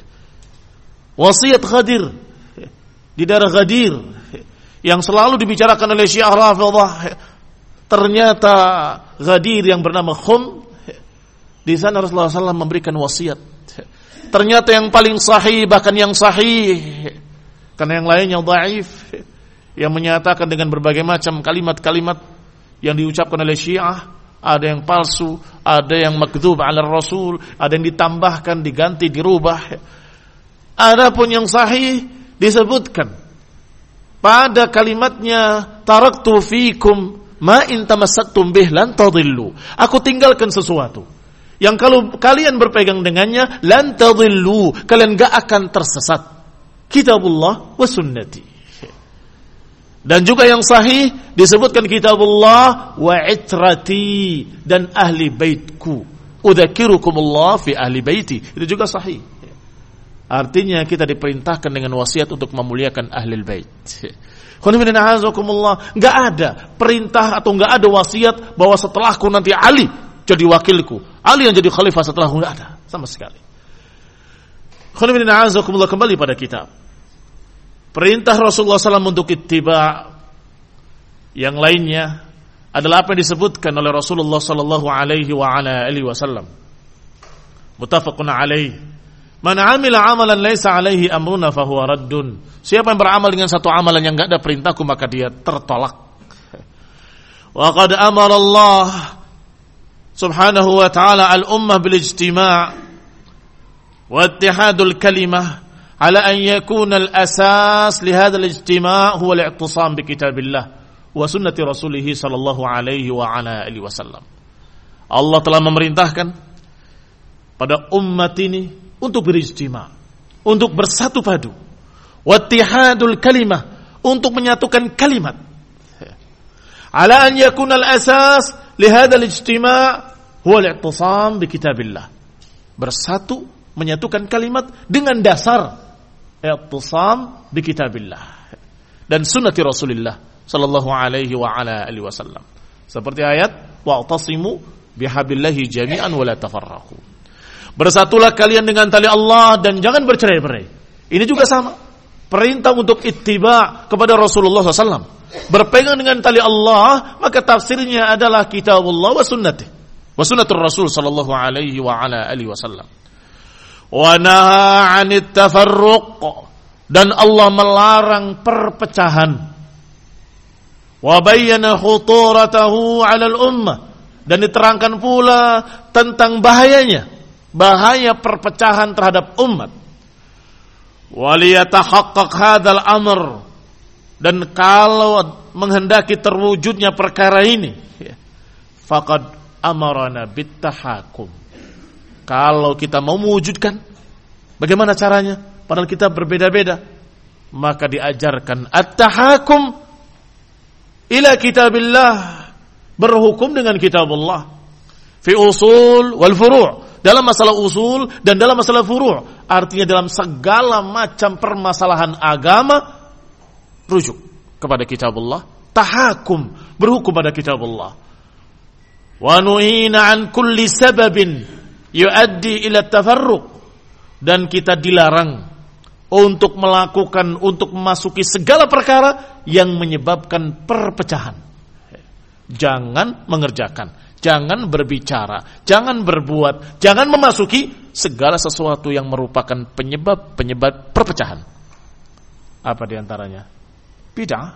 Ghadir, di daerah Ghadir yang selalu dibicarakan oleh Syiah Rafidhah. Ternyata Ghadir yang bernama Khum, di sana Rasulullah SAW memberikan wasiat. Ternyata yang paling sahih, bahkan yang sahih, karena yang lain yang dhaif, yang menyatakan dengan berbagai macam kalimat-kalimat yang diucapkan oleh Syiah, ada yang palsu, ada yang makdzub ala Rasul, ada yang ditambahkan, diganti, dirubah. Adapun yang sahih disebutkan pada kalimatnya, taraktu fikum ma in tamassaktum bih lan tadillu. Aku tinggalkan sesuatu yang kalau kalian berpegang dengannya lan tadillu, kalian enggak akan tersesat. Kitabullah wa sunnati. Dan juga yang sahih disebutkan kitabullah wa itrati, dan ahli baitku. Udzakirukumullah fi ahli baiti. Itu juga sahih. Artinya kita diperintahkan dengan wasiat untuk memuliakan ahlul bait. Enggak ada perintah atau enggak ada wasiat bahwa setelahku nanti Ali jadi wakilku, Ali yang jadi khalifah setelahku, enggak ada sama sekali. Kembali pada kitab. Perintah Rasulullah SAW untuk ittiba' yang lainnya adalah apa yang disebutkan oleh Rasulullah sallallahu alaihi wa ala alihi wasallam. Muttafaqun alaihi. Man amila amalan laisa alaihi amruna fahuwa raddun. Siapa yang beramal dengan satu amalan yang enggak ada perintahku, maka dia tertolak. Wa qad amara Allah subhanahu wa ta'ala al-ummah bil ijtima' wa ittihadul kalimah ala an yakuna al-asas li hadha al-ijtima' huwa al-i'tisam bi kitabillah wa sunnati rasulih sallallahu alaihi wa ala alihi wasallam. Allah telah memerintahkan pada umat ini untuk berijtima', untuk bersatu padu, wattihadul kalimah, untuk menyatukan kalimat. Ala an yakuna al-asas li hadzal ijtima' huwa al-i'tisam bi kitabillah. Bersatu, menyatukan kalimat dengan dasar i'tisam bi kitabillah dan sunnati Rasulillah sallallahu alaihi wa ala alihi wasallam. Seperti ayat wa'tasimu bihablillahi jami'an wa la tafarraqu. Bersatulah kalian dengan tali Allah dan jangan bercerai-berai. Ini juga sama. Perintah untuk ittiba' kepada Rasulullah SAW. Berpegang dengan tali Allah, maka tafsirnya adalah kitabullah wa sunnatih. Wa sunnatur Rasul sallallahu alaihi wa ala alihi wasallam. Wa naha 'anit tafarruq, dan Allah melarang perpecahan. Wa bayyana khuturatahu 'alal ummah, dan diterangkan pula tentang bahaya perpecahan terhadap umat. Waliyatahaqqaq hadzal amr, dan kalau menghendaki terwujudnya perkara ini, faqad amarana bittahakum. Kalau kita mau mewujudkan, bagaimana caranya? Padahal kita berbeda-beda, maka diajarkan at-tahakum ila kitabillah, berhukum dengan kitabullah fi usul wal furu', dalam masalah usul dan dalam masalah furu'. Artinya dalam segala macam permasalahan agama, rujuk kepada kitabullah. Tahakum, berhukum pada kitabullah. Wa nuhina an kulli sababin yuaddi ila tafarruq, dan kita dilarang untuk memasuki segala perkara yang menyebabkan perpecahan. Jangan mengerjakan, jangan berbicara, jangan berbuat, jangan memasuki segala sesuatu yang merupakan penyebab perpecahan. Apa diantaranya? Bid'ah,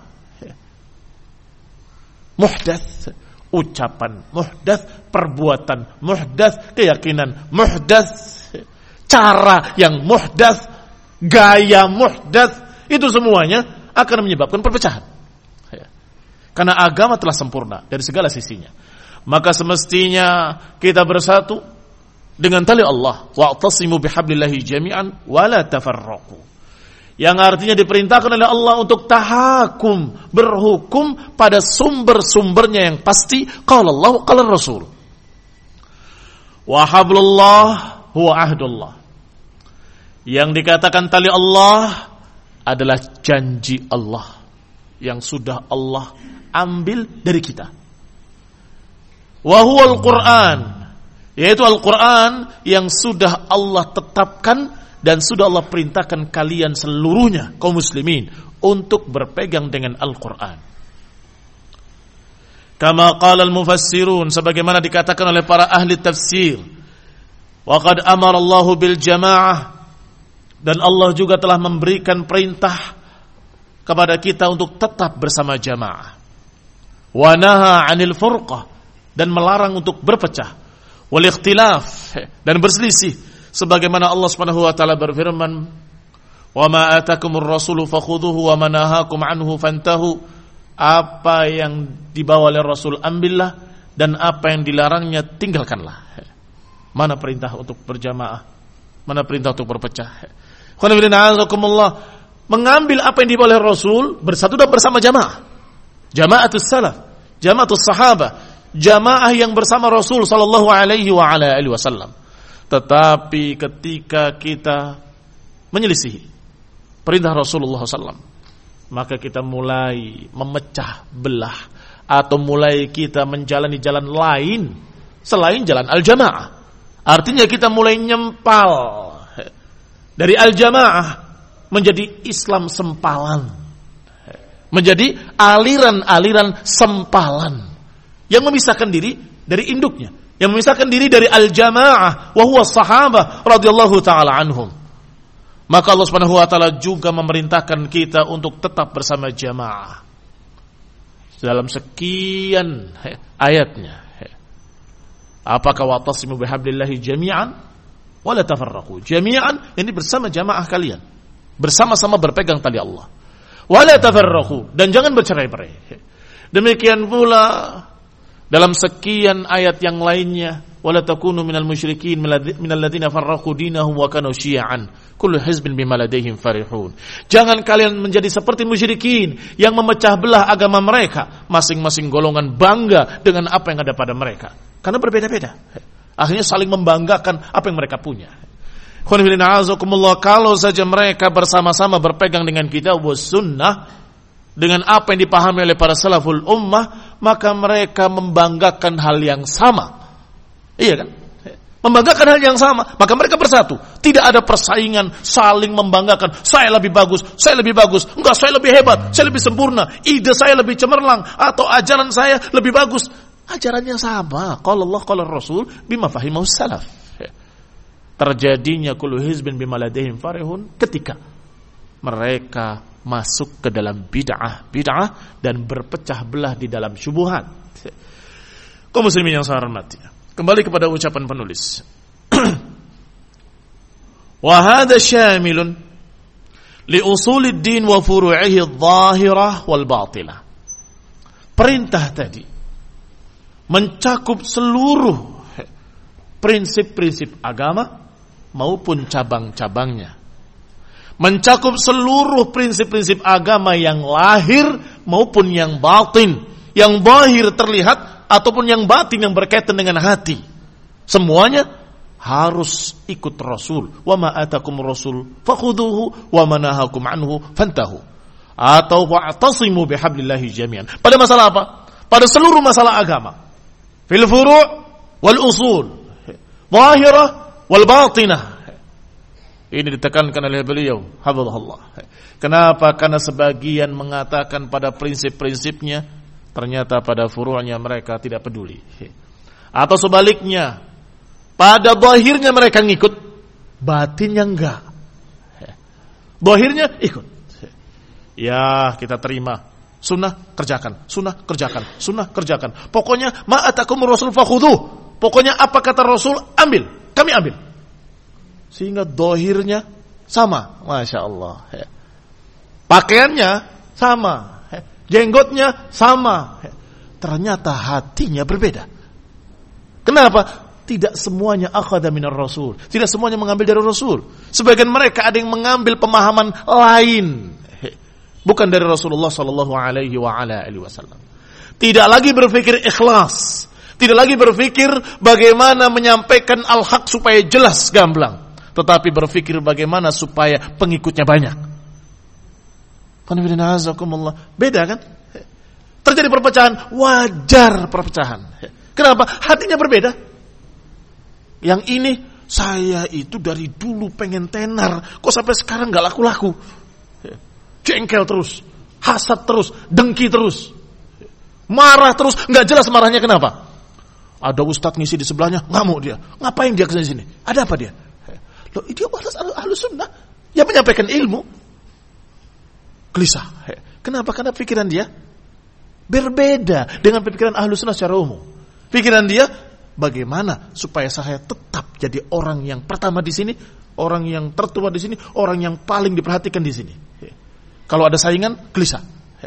muhdats, ucapan muhdats, perbuatan muhdats, keyakinan muhdats, cara yang muhdats, gaya muhdats, itu semuanya akan menyebabkan perpecahan. Karena agama telah sempurna dari segala sisinya. Maka semestinya kita bersatu dengan tali Allah. Wa'tasimu bihablillahi jami'an wa la tafarraqu. Yang artinya diperintahkan oleh Allah untuk tahakum, berhukum pada sumber-sumbernya yang pasti. Qala Allah, qala Rasul. Wa hablullah huwa ahdullah. Yang dikatakan tali Allah adalah janji Allah yang sudah Allah ambil dari kita. Wa huwal Qur'an, yaitu Al-Qur'an yang sudah Allah tetapkan dan sudah Allah perintahkan kalian seluruhnya kaum muslimin untuk berpegang dengan Al-Qur'an. Kama qala al-mufassirun, sebagaimana dikatakan oleh para ahli tafsir, wa qad amara Allahu bil jamaah, dan Allah juga telah memberikan perintah kepada kita untuk tetap bersama jamaah. Wa naha 'anil furqah, dan melarang untuk berpecah. Wal ikhtilaf, dan berselisih, sebagaimana Allah Subhanahu wa taala berfirman, "Wa ma atakumur rasulu fakhudhuhu wa ma nahakum 'anhu fantahu." Apa yang dibawa oleh Rasul ambillah, dan apa yang dilarangnya tinggalkanlah. Mana perintah untuk berjamaah? Mana perintah untuk berpecah? Mengambil apa yang dibawa oleh Rasul, bersatu dan bersama jamaah. Jamaatus salaf, jamaatus sahabah, jamaah yang bersama Rasul sallallahu alaihi wa ala alihi wasallam. Tetapi ketika kita menyelisihi perintah Rasulullah sallallahu, maka kita mulai memecah belah atau mulai kita menjalani jalan lain selain jalan al-jamaah. Artinya kita mulai nyempal dari al-jamaah menjadi Islam sempalan, menjadi aliran-aliran sempalan yang memisahkan diri dari induknya, yang memisahkan diri dari al-jamaah wa huwa sahabah radhiyallahu taala anhum. Maka Allah Subhanahu wa taala juga memerintahkan kita untuk tetap bersama jamaah dalam sekian ayatnya. Apakah wa'tasimu bihablillahi jami'an wa la tafarraqu? Jami'an ini bersama jamaah kalian, bersama-sama berpegang tali Allah. Wa la tafarraqu, dan jangan bercerai-berai. Demikian pula dalam sekian ayat yang lainnya, wala takunu minal musyrikin minal ladzina farraqu dinahum wa kanu syi'an kullu hizbin bima ladaihim farihun. Jangan kalian menjadi seperti musyrikin yang memecah belah agama mereka, masing-masing golongan bangga dengan apa yang ada pada mereka karena berbeda-beda. Akhirnya saling membanggakan apa yang mereka punya. Kalau saja mereka bersama-sama berpegang dengan kitab was sunnah, dengan apa yang dipahami oleh para salaful ummah, maka mereka membanggakan hal yang sama. Iya kan? Membanggakan hal yang sama, maka mereka bersatu. Tidak ada persaingan, saling membanggakan. Saya lebih bagus, saya lebih bagus. Enggak, saya lebih hebat, saya lebih sempurna. Ide saya lebih cemerlang, atau ajaran saya lebih bagus. Ajarannya sama. Qala Allah, qala Rasul, bima fahimahu salaf. Terjadinya kullu hizbin bima ladaihim farihun ketika mereka masuk ke dalam bid'ah dan berpecah belah di dalam syubhat. Kaum muslimin yang saya hormati, kembali kepada ucapan penulis. Wa hadha syamilun li usulid din wa furu'ihi adh-dhahirah wal batinah. Perintah tadi mencakup seluruh prinsip-prinsip agama maupun cabang-cabangnya. Mencakup seluruh prinsip-prinsip agama yang lahir maupun yang batin. Yang zahir terlihat ataupun yang batin yang berkaitan dengan hati. Semuanya harus ikut Rasul. Wa ma atakum Rasul fakhudhuhu wa ma nahakum anhu fantahu. Atau wa'tasimu bihablillahi jami'an. Pada masalah apa? Pada seluruh masalah agama. Fil furu' wal usul, zahirah wal batinah. Ini ditekankan oleh beliau, hafizahullah. Kenapa? Karena sebagian mengatakan pada prinsip-prinsipnya, ternyata pada furu'nya mereka tidak peduli. Atau sebaliknya, pada zahirnya mereka ngikut, batinnya enggak. Zahirnya ikut. Ya, kita terima. Sunnah kerjakan, sunnah kerjakan, sunnah kerjakan. Pokoknya ma'atakum Rasul fakhudhuh. Pokoknya apa kata Rasul, ambil, kami ambil. Sehingga dohirnya sama, Masya Allah. Pakaiannya sama, jenggotnya sama. Ternyata hatinya berbeda. Kenapa? Tidak semuanya akhadha minar Rasul. Tidak semuanya mengambil dari Rasul. Sebagian mereka ada yang mengambil pemahaman lain, bukan dari Rasulullah sallallahu alaihi wasallam. Tidak lagi berpikir ikhlas, tidak lagi berpikir bagaimana menyampaikan al-haq supaya jelas gamblang, tetapi berpikir bagaimana supaya pengikutnya banyak. Beda kan? Terjadi perpecahan, wajar perpecahan. Kenapa? Hatinya berbeda. Yang ini, saya itu dari dulu pengen tenar, kok sampai sekarang gak laku-laku. Jengkel terus, hasad terus, dengki terus, marah terus, gak jelas marahnya kenapa. Ada ustadz ngisi di sebelahnya, ngamuk dia. Ngapain dia kesini sini? Ada apa dia? Loh, dia ahlu sunnah yang menyampaikan ilmu. Gelisah. Kenapa? Karena pikiran dia berbeda dengan pikiran ahlu sunnah secara umum. Pikiran dia, bagaimana supaya saya tetap jadi orang yang pertama di sini, orang yang tertua di sini, orang yang paling diperhatikan di sini. Kalau ada saingan, gelisah.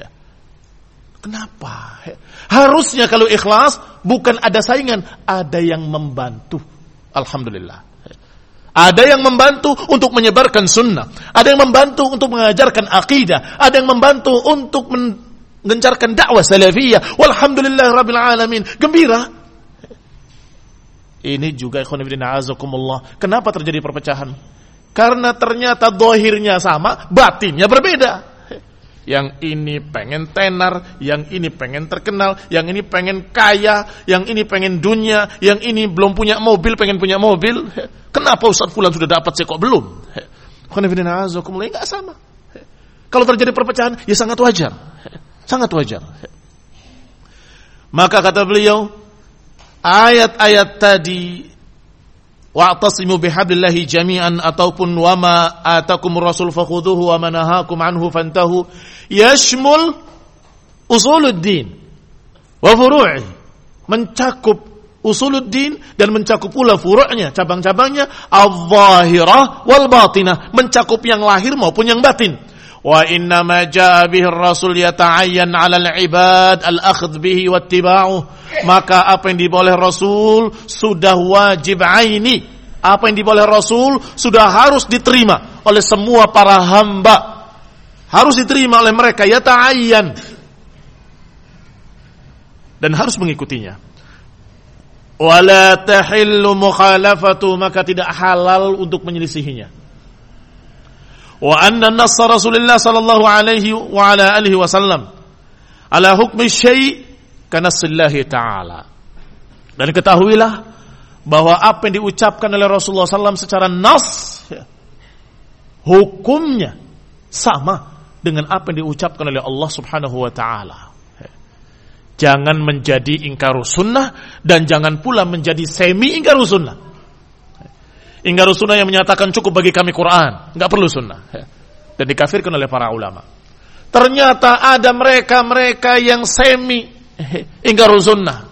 Kenapa? Harusnya kalau ikhlas, bukan ada saingan, ada yang membantu. Alhamdulillah. Ada yang membantu untuk menyebarkan sunnah, ada yang membantu untuk mengajarkan akidah, ada yang membantu untuk menggencarkan dakwah salafiyah. Walhamdulillah rabbil alamin. Gembira. Ini juga ikhwan fillah azakumullah. Kenapa terjadi perpecahan? Karena ternyata zahirnya sama, batinnya berbeda. Yang ini pengen tenar, yang ini pengen terkenal, yang ini pengen kaya, yang ini pengen dunia, yang ini belum punya mobil pengen punya mobil. Kenapa Ustaz Fulan sudah dapat, saya kok belum? Ikhwan fillah azakumullah, enggak sama. Kalau terjadi perpecahan, ya sangat wajar. Sangat wajar. Maka kata beliau, ayat-ayat tadi, wa'tasimu bihablillahi jami'an, ataupun wama atakumur rasul fakhudhuhu wa manahakum anhu fantahu, yashmul usuluddin wa furu'i, mencakup usuluddin dan mencakup pula furu'nya, cabang-cabangnya, adh-dhahirah wal batinah, mencakup yang lahir maupun yang batin. Wa inna ma jaa bihi ar-rasul yata'ayyan 'ala al-'ibad al-akhdh bihi wattiba'uh. Maka apa yang dibawa oleh Rasul sudah wajib aini. Apa yang dibawa oleh Rasul sudah harus diterima oleh semua para hamba. Harus diterima oleh mereka, yata'ayyan, dan harus mengikutinya. Wala tahillu mukhalafatu, maka tidak halal untuk menyelisihinya. Wa anna nass Rasulullah sallallahu alaihi wa ala alihi wasallam ala hukmi syai' kanassillahi ta'ala. Dan ketahuilah bahwa apa yang diucapkan oleh Rasulullah SAW secara nas, hukumnya sama dengan apa yang diucapkan oleh Allah Subhanahu wa ta'ala. Jangan menjadi ingkarus sunnah, dan jangan pula menjadi semi ingkarus sunnah. Ingkarus sunnah yang menyatakan cukup bagi kami Quran, enggak perlu sunnah, dan dikafirkan oleh para ulama. Ternyata ada mereka yang semi ingkarus sunnah.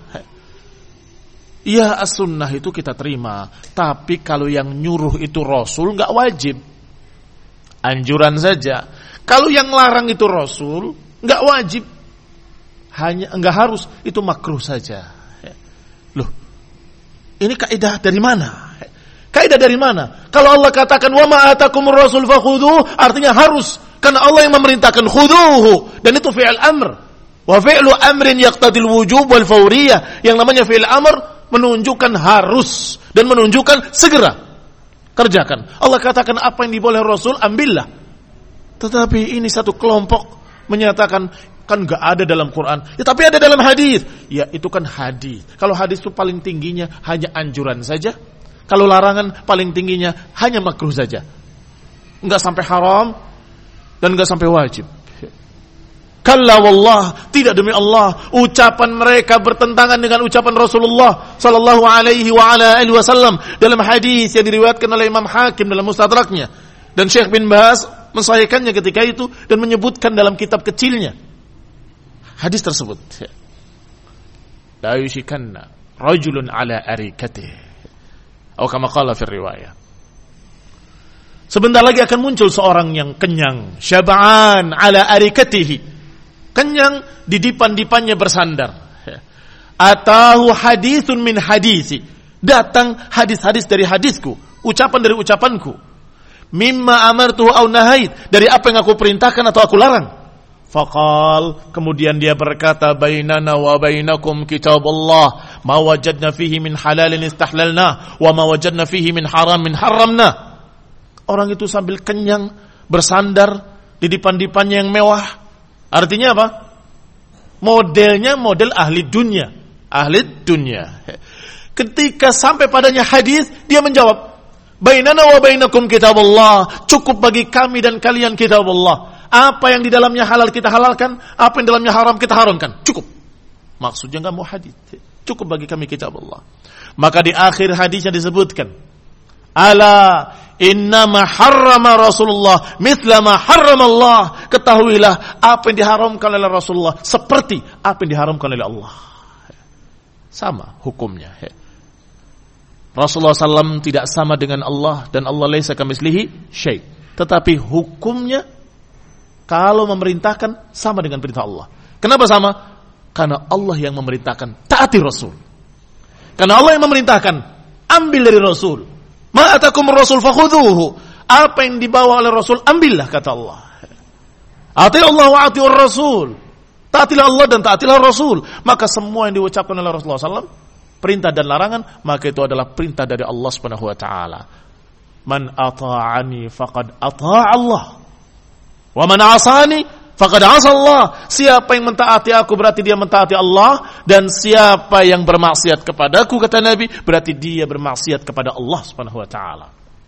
Ya, as-sunnah itu kita terima, tapi kalau yang nyuruh itu Rasul, enggak wajib, anjuran saja. Kalau yang larang itu Rasul, enggak wajib, hanya enggak harus, itu makruh saja. Loh, ini kaidah dari mana? Kaidah dari mana? Kalau Allah katakan wa ma atakumur rasul fakhudhuhu, artinya harus, karena Allah yang memerintahkan khudhuhu, dan itu fi'il amr. Wa fi'lu amrin yaqtadil wujub wal fawriyah. Yang namanya fi'il amr menunjukkan harus dan menunjukkan segera kerjakan. Allah katakan apa yang diboleh Rasul, ambillah. Tetapi ini satu kelompok menyatakan kan enggak ada dalam Quran. Ya, tapi ada dalam hadis. Ya, itu kan hadis. Kalau hadis itu paling tingginya hanya anjuran saja. Kalau larangan paling tingginya hanya makruh saja. Enggak sampai haram dan enggak sampai wajib. Kalla wallah, tidak, demi Allah, ucapan mereka bertentangan dengan ucapan Rasulullah sallallahu alaihi wa ala alihi wasallam dalam hadis yang diriwayatkan oleh Imam Hakim dalam Mustadraknya, dan Syekh bin Baz mensahihkannya ketika itu dan menyebutkan dalam kitab kecilnya hadis tersebut. La yushikanna rajulun ala arikatihi, atau kama qala fi riwayah. Sebentar lagi akan muncul seorang yang kenyang, syab'an ala arikatihi, kenyang, di dipan-dipannya bersandar. Atahu haditsun min hadisi, datang hadis-hadis dari hadisku, ucapan dari ucapanku. Mimma amartuhu aw nahait, dari apa yang aku perintahkan atau aku larang. Faqal, kemudian dia berkata, bainana wa bainakum kitabullah, ma wajadna fihi min halalin istahlalna, wa ma wajadna fihi min haramin haramna. Orang itu sambil kenyang bersandar di dipan-dipannya yang mewah. Artinya apa? Modelnya model ahli dunia. Ahli dunia. Ketika sampai padanya hadis, dia menjawab, bainana wa bainakum kitabullah, cukup bagi kami dan kalian kitabullah. Apa yang di dalamnya halal kita halalkan, apa yang di dalamnya haram kita haramkan. Cukup. Maksudnya enggak mau hadis. Cukup bagi kami kitabullah. Maka di akhir hadisnya disebutkan, ala innama harrama Rasulullah mithla ma harrama Allah. Ketahuilah apa yang diharamkan oleh Rasulullah seperti apa yang diharamkan oleh Allah. Sama hukumnya. Rasulullah SAW tidak sama dengan Allah, dan Allah laisa kamitslihi syai'. Tetapi hukumnya kalau memerintahkan sama dengan perintah Allah. Kenapa sama? Karena Allah yang memerintahkan, taati Rasul. Karena Allah yang memerintahkan, ambil dari Rasul. Ma atakum Rasul fakhudhuhu. Apa yang dibawa oleh Rasul, ambillah, kata Allah. Ati Allah wa ati Rasul. Taatilah Allah dan taatilah Rasul. Maka semua yang diucapkan oleh Rasulullah SAW, perintah dan larangan, maka itu adalah perintah dari Allah Subhanahu wa taala. Man ata'ani faqad ata'a Allah. Wa man 'asani faqad 'asa Allah. Siapa yang mentaati aku berarti dia mentaati Allah, dan siapa yang bermaksiat kepadaku, kata Nabi, berarti dia bermaksiat kepada Allah Subhanahu wa taala.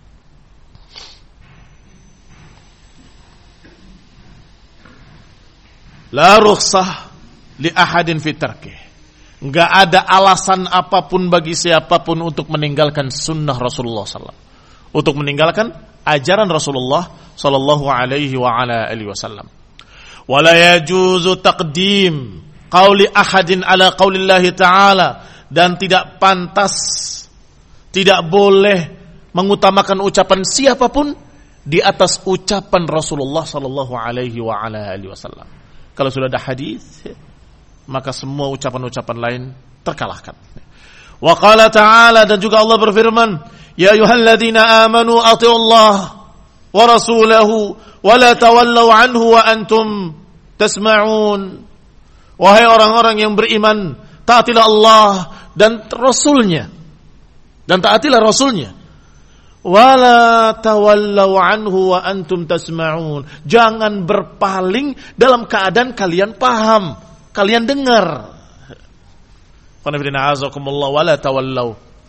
La rukhsah li ahadin fi tarkih. Enggak ada alasan apapun bagi siapapun untuk meninggalkan sunnah Rasulullah SAW, untuk meninggalkan ajaran Rasulullah sallallahu alaihi wa ala alihi wasallam. Wala yajuzu taqdim qauli ahadin ala qaulillahi ta'ala, dan tidak pantas, tidak boleh mengutamakan ucapan siapapun di atas ucapan Rasulullah sallallahu alaihi wa ala alihi wasallam. Kalau sudah ada hadis, maka semua ucapan-ucapan lain terkalahkan. Wa qala ta'ala, dan juga Allah berfirman, ya ayyuhalladzina amanu athi'ullaha wa rasulahu wa la tawallaw anhu wa antum tasma'un. Wahai orang-orang yang beriman, taatilah Allah dan Rasulnya, dan taatilah Rasulnya. Wa la tawallaw anhu wa antum tasma'un. Jangan berpaling dalam keadaan kalian paham, kalian dengar. Wa la tawallaw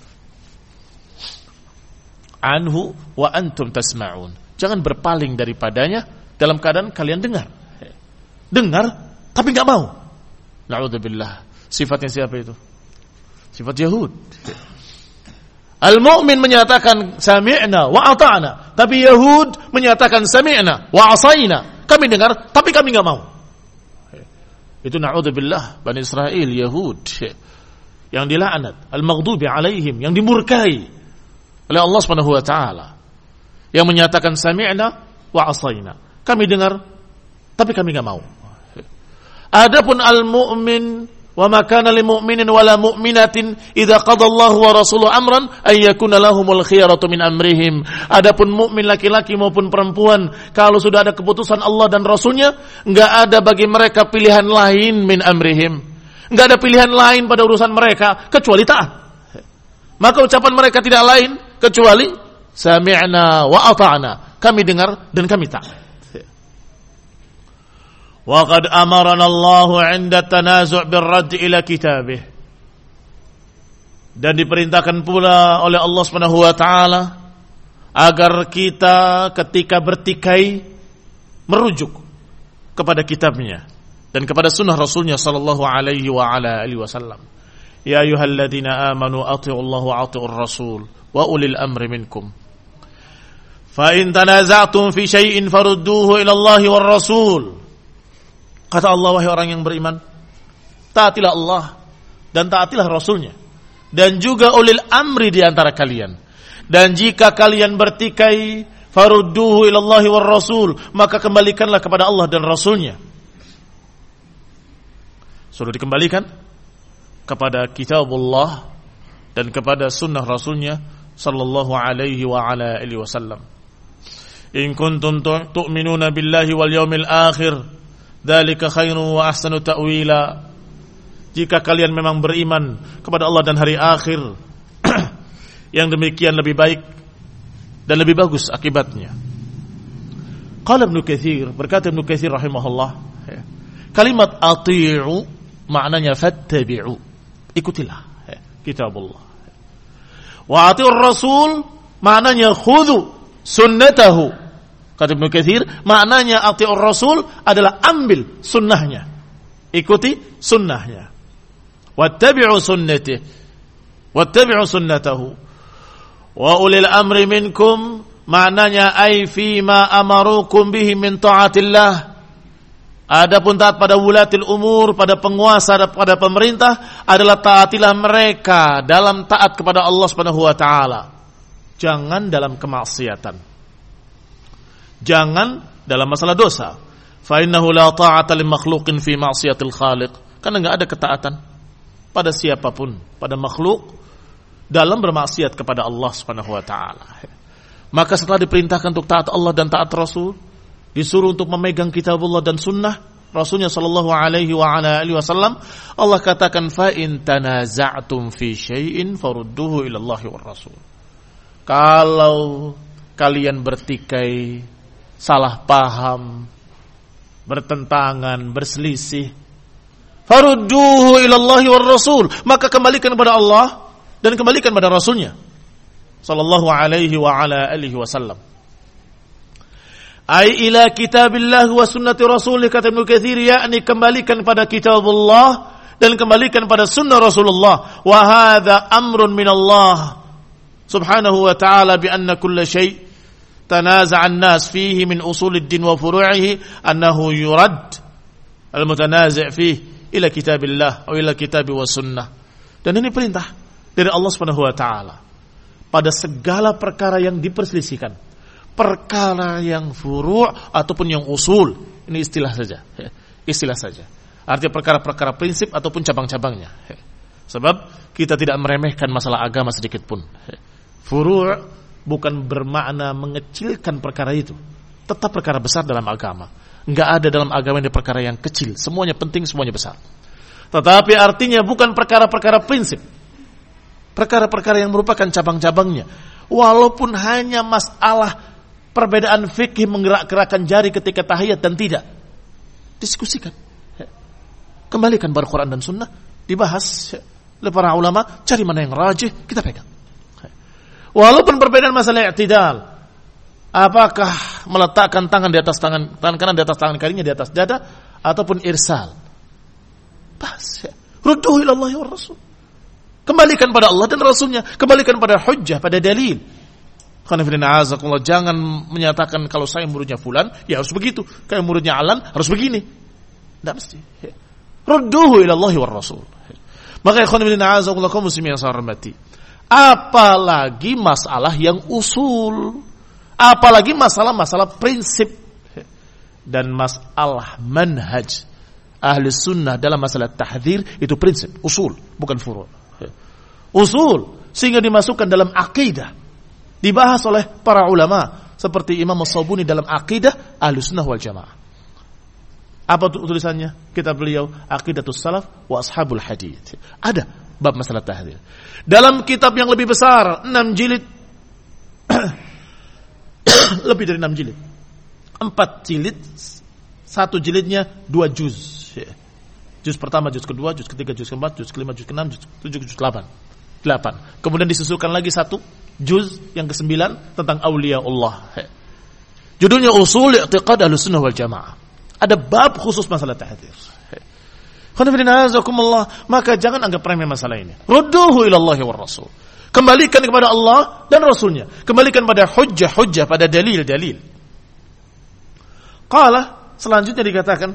anhu wa antum tasma'un. Jangan berpaling daripadanya dalam keadaan kalian dengar. Dengar tapi enggak mau. Na'udzubillah. Sifatnya siapa itu? Sifat Yahud. Al-mu'min menyatakan sami'na wa ata'na, tapi Yahud menyatakan sami'na wa asaina. Kami dengar tapi kami enggak mau. Itu na'udzubillah Bani Israel, Yahud yang dilaknat, al-maghdubi alaihim, yang dimurkai oleh Allah Subhanahu wa taala, yang menyatakan sami'na wa asaina. Kami dengar tapi kami enggak mau. Adapun al-mu'min, wa ma kana lil mu'minin wala mu'minatin idza qada Allahu wa rasuluhu amran ay yakuna lahumul khiyaratu min amrihim. Adapun mukmin laki-laki maupun perempuan, kalau sudah ada keputusan Allah dan Rasulnya, enggak ada bagi mereka pilihan lain min amrihim. Enggak ada pilihan lain pada urusan mereka kecuali taat. Maka ucapan mereka tidak lain kecuali sami'na wa ata'na. Kami dengar dan kami taat. Wa qad amarana Allah 'inda tanazu' birradd ila kitabih. Dan diperintahkan pula oleh Allah Subhanahu wa taala agar kita ketika bertikai merujuk kepada kitabnya dan kepada sunnah Rasulnya sallallahu alaihi wa ala alihi wasallam. Ya ayyuhalladzina amanu athi'ullaha wa athi'ur rasul wa ulil amri minkum. Fa in tanaza'tum fi syai'in farudduhu ila Allahi war rasul. Kata Allah, wahai orang yang beriman, taatilah Allah dan taatilah Rasulnya, dan juga ulil amri di antara kalian. Dan jika kalian bertikai, farudduhu ilallahi war rasul, maka kembalikanlah kepada Allah dan Rasulnya. suruh dikembalikan kepada kitabullah dan kepada sunnah rasulnya sallallahu alaihi wa ala alihi wasallam. In kuntum tu'minuna billahi wal yawmil akhir dzalika khairun wa ahsanu ta'wila. Jika kalian memang beriman kepada Allah dan hari akhir, yang demikian lebih baik dan lebih bagus akibatnya. Qala Ibnu Katsir, berkata Ibnu Katsir rahimahullah, kalimat ati'u maknanya fattabi'u, ikutilah kitabullah. Wa ati'ur rasul maknanya khudhu sunnatahu. Kata Ibnu Katsir, maknanya ati'ur rasul adalah ambil sunnahnya, ikuti sunnahnya. Wattabi'u sunnatihi, wattabi'u sunnatahu. Wa ulil amri minkum maknanya ay fima amarukum bihi min ta'atillah. Adapun taat pada wulatil umur, pada penguasa, pada pemerintah adalah taatilah mereka dalam taat kepada Allah Subhanahu wa taala. Jangan dalam kemaksiatan. Jangan dalam masalah dosa. Fa innahu la ta'ata lil makhluqin fi ma'siyatil khaliq. Karena enggak ada ketaatan pada siapapun, pada makhluk dalam bermaksiat kepada Allah Subhanahu wa taala. Maka setelah diperintahkan untuk taat Allah dan taat Rasul, disuruh untuk memegang kitabullah dan sunnah Rasulnya sallallahu alaihi wa ala alihi wasallam, Allah katakan fa in tanaza'tum fi syai'in farudduhu ila Allah war Rasul. Kalau kalian bertikai, salah paham, bertentangan, berselisih, farudduhu ila Allah war Rasul, maka kembalikan kepada Allah dan kembalikan pada Rasulnya sallallahu alaihi wa ala alihi wasallam. Ai ila kitabillah wa sunnati rasulih, kata Ibnu Katsir, yakni kembalikan pada kitabullah dan kembalikan pada sunnah Rasulullah. Wa hadza amrun min Allah subhanahu wa ta'ala bi anna kulla syai' tanaza'a an-nas fihi min usulid din wa furu'ihi annahu yurad al-mutanazi' fihi ila kitabillah atau ila kitab wa sunnah. Dan ini perintah dari Allah Subhanahu wa taala pada segala perkara yang diperselisihkan, perkara yang furu' ataupun yang usul. Ini istilah saja, istilah saja. Artinya perkara-perkara prinsip ataupun cabang-cabangnya. Sebab kita tidak meremehkan masalah agama sedikit pun. Furu' bukan bermakna mengecilkan perkara itu, tetap perkara besar dalam agama. Enggak ada dalam agama ini perkara yang kecil, semuanya penting, semuanya besar. Tetapi artinya bukan perkara-perkara prinsip, perkara-perkara yang merupakan cabang-cabangnya. Walaupun hanya masalah perbedaan fikih menggerak-gerakkan jari ketika tahiyat dan tidak, diskusikan, kembalikan pada Quran dan Sunnah, dibahas oleh para ulama, cari mana yang rajih, kita pegang. Walaupun perbedaan masalah i'tidal, apakah meletakkan tangan di atas tangan kanan di atas tangan kirinya di atas dada, ataupun irsal, bahas, rudduhu ila Allah wa Rasul, kembalikan pada Allah dan Rasulnya, kembalikan pada hujjah, pada dalil. Jangan menyatakan kalau saya muridnya fulan, ya harus begitu. Kalau muridnya alan, harus begini. Tidak mesti. Rudduhu ila Allah wa Rasul. Maka kaum muslimin yang saya hormati, apalagi masalah yang usul, apalagi masalah-masalah prinsip dan masalah manhaj ahli sunnah dalam masalah tahdzir, itu prinsip, usul, bukan furu'. Usul sehingga dimasukkan dalam akidah, dibahas oleh para ulama seperti Imam As-Sabuni dalam akidah Ahlussunnah wal Jamaah. Apa tulisannya? Kitab beliau Aqidatus Salaf wa Ashabul Hadits. Ada bab masalah tahdzir. Dalam kitab yang lebih besar, 6 jilid lebih dari 6 jilid. 4 jilid, 1 jilidnya 2 juz. Juz pertama, juz kedua, juz ketiga, juz keempat, juz kelima, juz keenam, juz ketujuh, juz 8. Kemudian disusulkan lagi 1 juz yang ke-9 tentang aulia Allah. Judulnya Usul I'tiqad Ahlussunnah wal Jamaah. Ada bab khusus masalah tahdzir. Maka jangan anggap remeh masalah ini. Rudduhu ila Allah war Rasul. Kembalikan kepada Allah dan Rasulnya. Kembalikan pada hujjah-hujjah, pada dalil-dalil. Qala, selanjutnya dikatakan,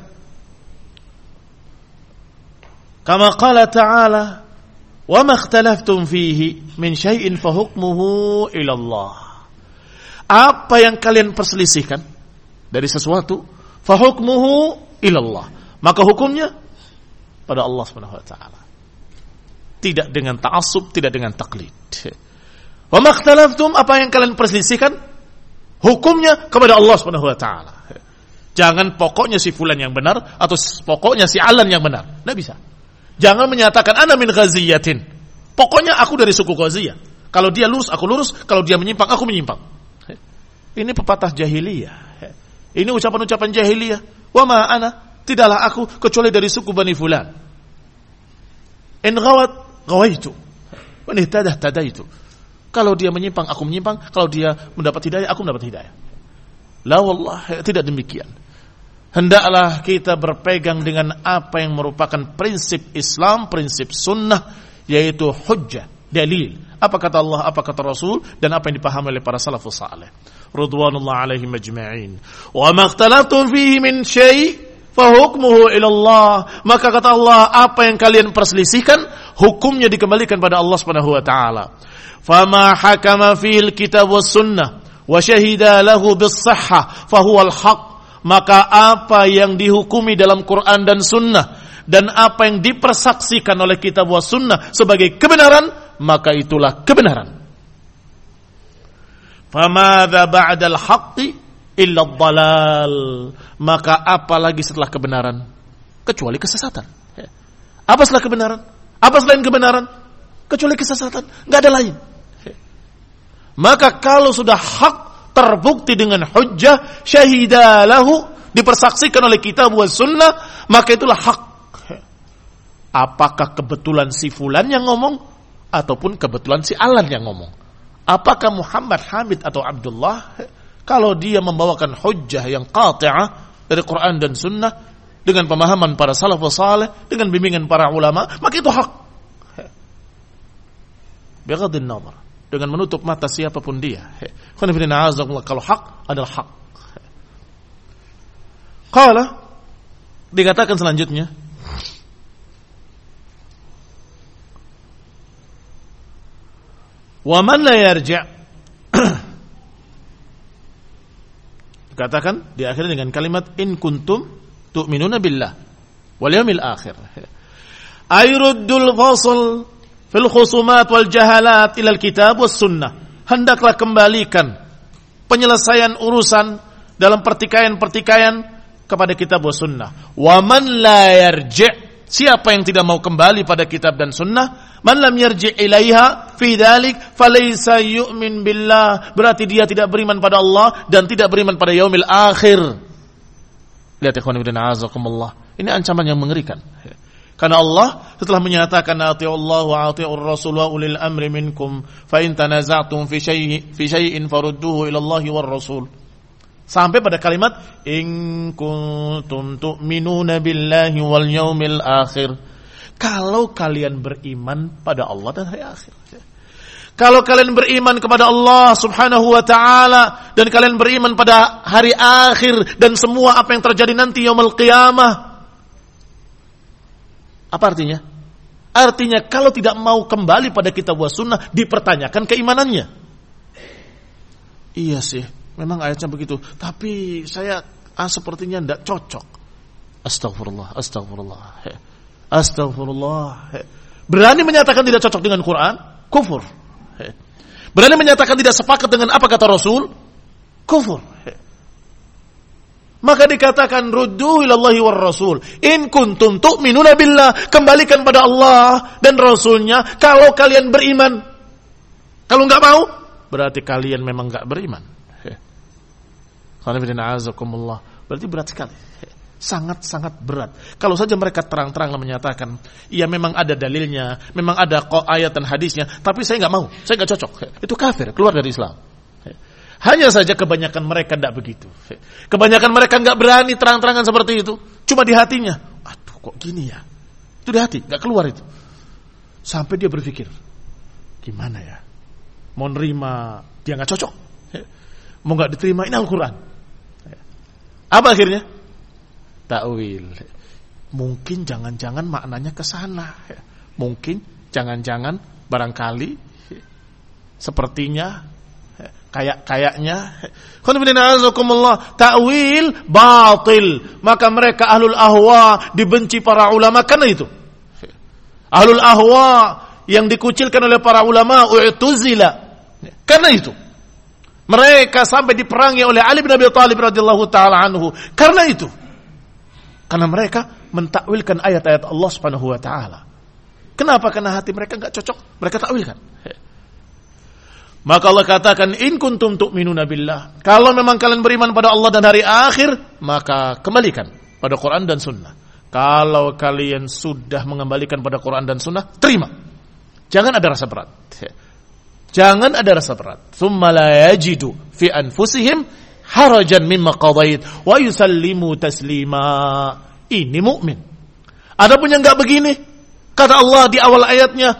kama qala ta'ala, wa ma ikhtalaftum fihi min syai'in fa hukmuhu ila Allah. Apa yang kalian perselisihkan dari sesuatu, fa hukmuhu ila Allah, maka hukumnya pada Allah Subhanahu wa taala. Tidak dengan ta'assub, tidak dengan taklid. Wa makhtalaftum, apa yang kalian perselisihkan, hukumnya kepada Allah Subhanahu wa taala. Jangan pokoknya si fulan yang benar atau pokoknya si alan yang benar. Enggak bisa. Jangan menyatakan ana min ghaziyatin. Pokoknya aku dari suku Ghaziyah. Kalau dia lurus, aku lurus. Kalau dia menyimpang, aku menyimpang. Ini pepatah jahiliyah. Ini ucapan-ucapan jahiliyah. Wa ma ana, tidaklah aku kecuali dari suku Bani Fulan. In ghawat, ghawaitu. Wa in ihtadah, tadaitu. Kalau dia menyimpang, aku menyimpang. Kalau dia mendapat hidayah, aku mendapat hidayah. La wallah, tidak demikian. Hendaklah kita berpegang dengan apa yang merupakan prinsip Islam, prinsip sunnah, yaitu hujjah, dalil. Apa kata Allah, apa kata Rasul, dan apa yang dipahami oleh para salafus saleh. Ridwanullah alaihim ajma'in. Wa makhtalaftum fihi min syai' fa hukmuhu ila Allah. Maka kata Allah, apa yang kalian perselisihkan, hukumnya dikembalikan pada Allah Subhanahu wa taala. Fama hakama fil kitab was sunnah wa syahida lahu bis sihhah fa huwal haqq. Maka apa yang dihukumi dalam Quran dan sunnah dan apa yang dipersaksikan oleh kitab wa sunnah sebagai kebenaran, maka itulah kebenaran. Famadza ba'dal haqqi illa dhalal. Maka apa lagi setelah kebenaran kecuali kesesatan? Apa setelah kebenaran? Apa selain kebenaran? Kecuali kesesatan, enggak ada lain. Maka kalau sudah hak terbukti dengan hujjah, syahidah lahu, dipersaksikan oleh kitab wa sunnah, maka itulah hak. Apakah kebetulan si fulan yang ngomong ataupun kebetulan si alan yang ngomong? Apakah Muhammad, Hamid atau Abdullah? Kalau dia membawakan hujjah yang qati'ah dari Quran dan sunnah dengan pemahaman para salafus saleh, dengan bimbingan para ulama, maka itu hak. Bighadin nazar, dengan menutup mata siapapun dia. Kalau hak adalah hak. Qala, dikatakan selanjutnya, wa man la yarji'. Dikatakan di akhirnya dengan kalimat in kuntum tu'minuna billah wal yawmil akhir. Ayruddul fasl fil khusumat wal jahalat ilal kitab was sunnah. Hendaklah kembalikan penyelesaian urusan dalam pertikaian-pertikaian kepada kitab was sunnah. Wa man la yarji', siapa yang tidak mau kembali pada kitab dan sunnah, man lam yarji' ilaiha fi dzalik falaysa yu'min billah, berarti dia tidak beriman pada Allah dan tidak beriman pada yaumil akhir. Lihat ikhwan fillah azakumullah, ini ancaman yang mengerikan. Karena Allah setelah menyatakan ati'ullah wa ati'ur rasul wa ulil amri minkum fa in tanaza'tum fi syai'in farudduhu ila Allah war rasul, sampai pada kalimat in kuntum tu'minuna billahi wal yaumil akhir. Kalau kalian beriman pada Allah dan hari akhir. Kalau kalian beriman kepada Allah Subhanahu wa taala dan kalian beriman pada hari akhir dan semua apa yang terjadi nanti yaumul qiyamah. Apa artinya? Artinya kalau tidak mau kembali pada kitab wa sunnah, dipertanyakan keimanannya. Iya sih, memang ayatnya begitu, tapi saya sepertinya tidak cocok. Astagfirullah, astagfirullah, astagfirullah. Berani menyatakan tidak cocok dengan Quran, kufur. Berani menyatakan tidak sepakat dengan apa kata Rasul, kufur. Maka dikatakan ruddu ilallahi war rasul in kuntum tu'minuna billah, kembalikan pada Allah dan Rasulnya kalau kalian beriman. Kalau enggak mau, berarti kalian memang enggak beriman. Berarti berat sekali. Sangat-sangat berat. Kalau saja mereka terang-terang menyatakan, iya memang ada dalilnya, memang ada ayat dan hadisnya, tapi saya enggak mau, saya enggak cocok. Itu kafir, keluar dari Islam. Hanya saja kebanyakan mereka tidak begitu. Kebanyakan mereka nggak berani terang-terangan seperti itu. Cuma di hatinya, aduh kok gini ya. Itu di hati, nggak keluar itu. Sampai dia berpikir, gimana ya? Mau nerima, dia nggak cocok. Mau nggak diterima, ini Al-Quran. Apa akhirnya? Ta'wil. Mungkin jangan-jangan maknanya ke sana. Mungkin jangan-jangan barangkali sepertinya kayaknya ta'wil batil. Maka mereka ahlul ahwa dibenci para ulama karena itu. Ahlul ahwa yang dikucilkan oleh para ulama, u'tuzila. Karena itu mereka sampai diperangi oleh Ali bin Abi Thalib radhiyallahu taala anhu. Karena itu. Karena mereka mentakwilkan ayat-ayat Allah Subhanahu wa taala. Kenapa? Karena hati mereka enggak cocok, mereka takwilkan. Maka Allah katakan, in kuntum tu'minuna billah. Kalau memang kalian beriman pada Allah dan hari akhir, maka kembalikan pada Quran dan Sunnah. Kalau kalian sudah mengembalikan pada Quran dan Sunnah, terima. Jangan ada rasa berat. Jangan ada rasa berat. Tsumma la yajidu fi anfusihim harajan mimma qadait wa yusallimu taslima. Ini mukmin. Adapun yang enggak begini, kata Allah di awal ayatnya,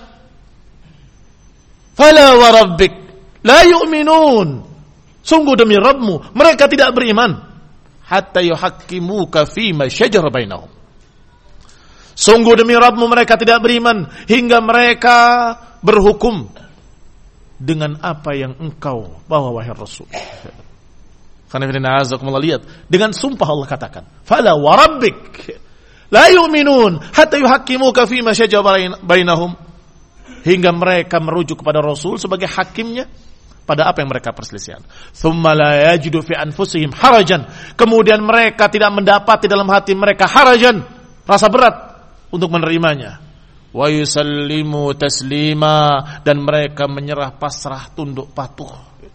fala wa rabbik la yu'minun. Sungguh demi Rabbmu, mereka tidak beriman hatta yuhaqqimuka fima syajara bainahum. Sungguh demi Rabbmu, mereka tidak beriman hingga mereka berhukum dengan apa yang engkau bawa wahai Rasul. Karena lihat, dengan sumpah Allah katakan, fala wa rabbik la yu'minun hatta yuhaqqimuka fima syajara bainahum, hingga mereka merujuk kepada Rasul sebagai hakimnya pada apa yang mereka perselisihan. Tsumma la yajidu fi anfusihim harajan, kemudian mereka tidak mendapati dalam hati mereka harajan, rasa berat untuk menerimanya. Wa yusallimu taslima, dan mereka menyerah pasrah tunduk patuh.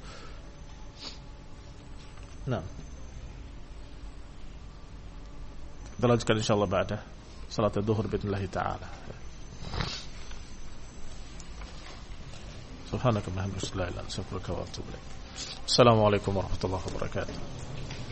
Nah, kita lanjutkan insyaallah ba'da salat zuhur biidznillah taala. Subhanakallahumma wa bihamdika, asyhadu an la ilaha illa anta, astaghfiruka wa atubu ilaik. Assalamualaikum warahmatullahi wabarakatuh.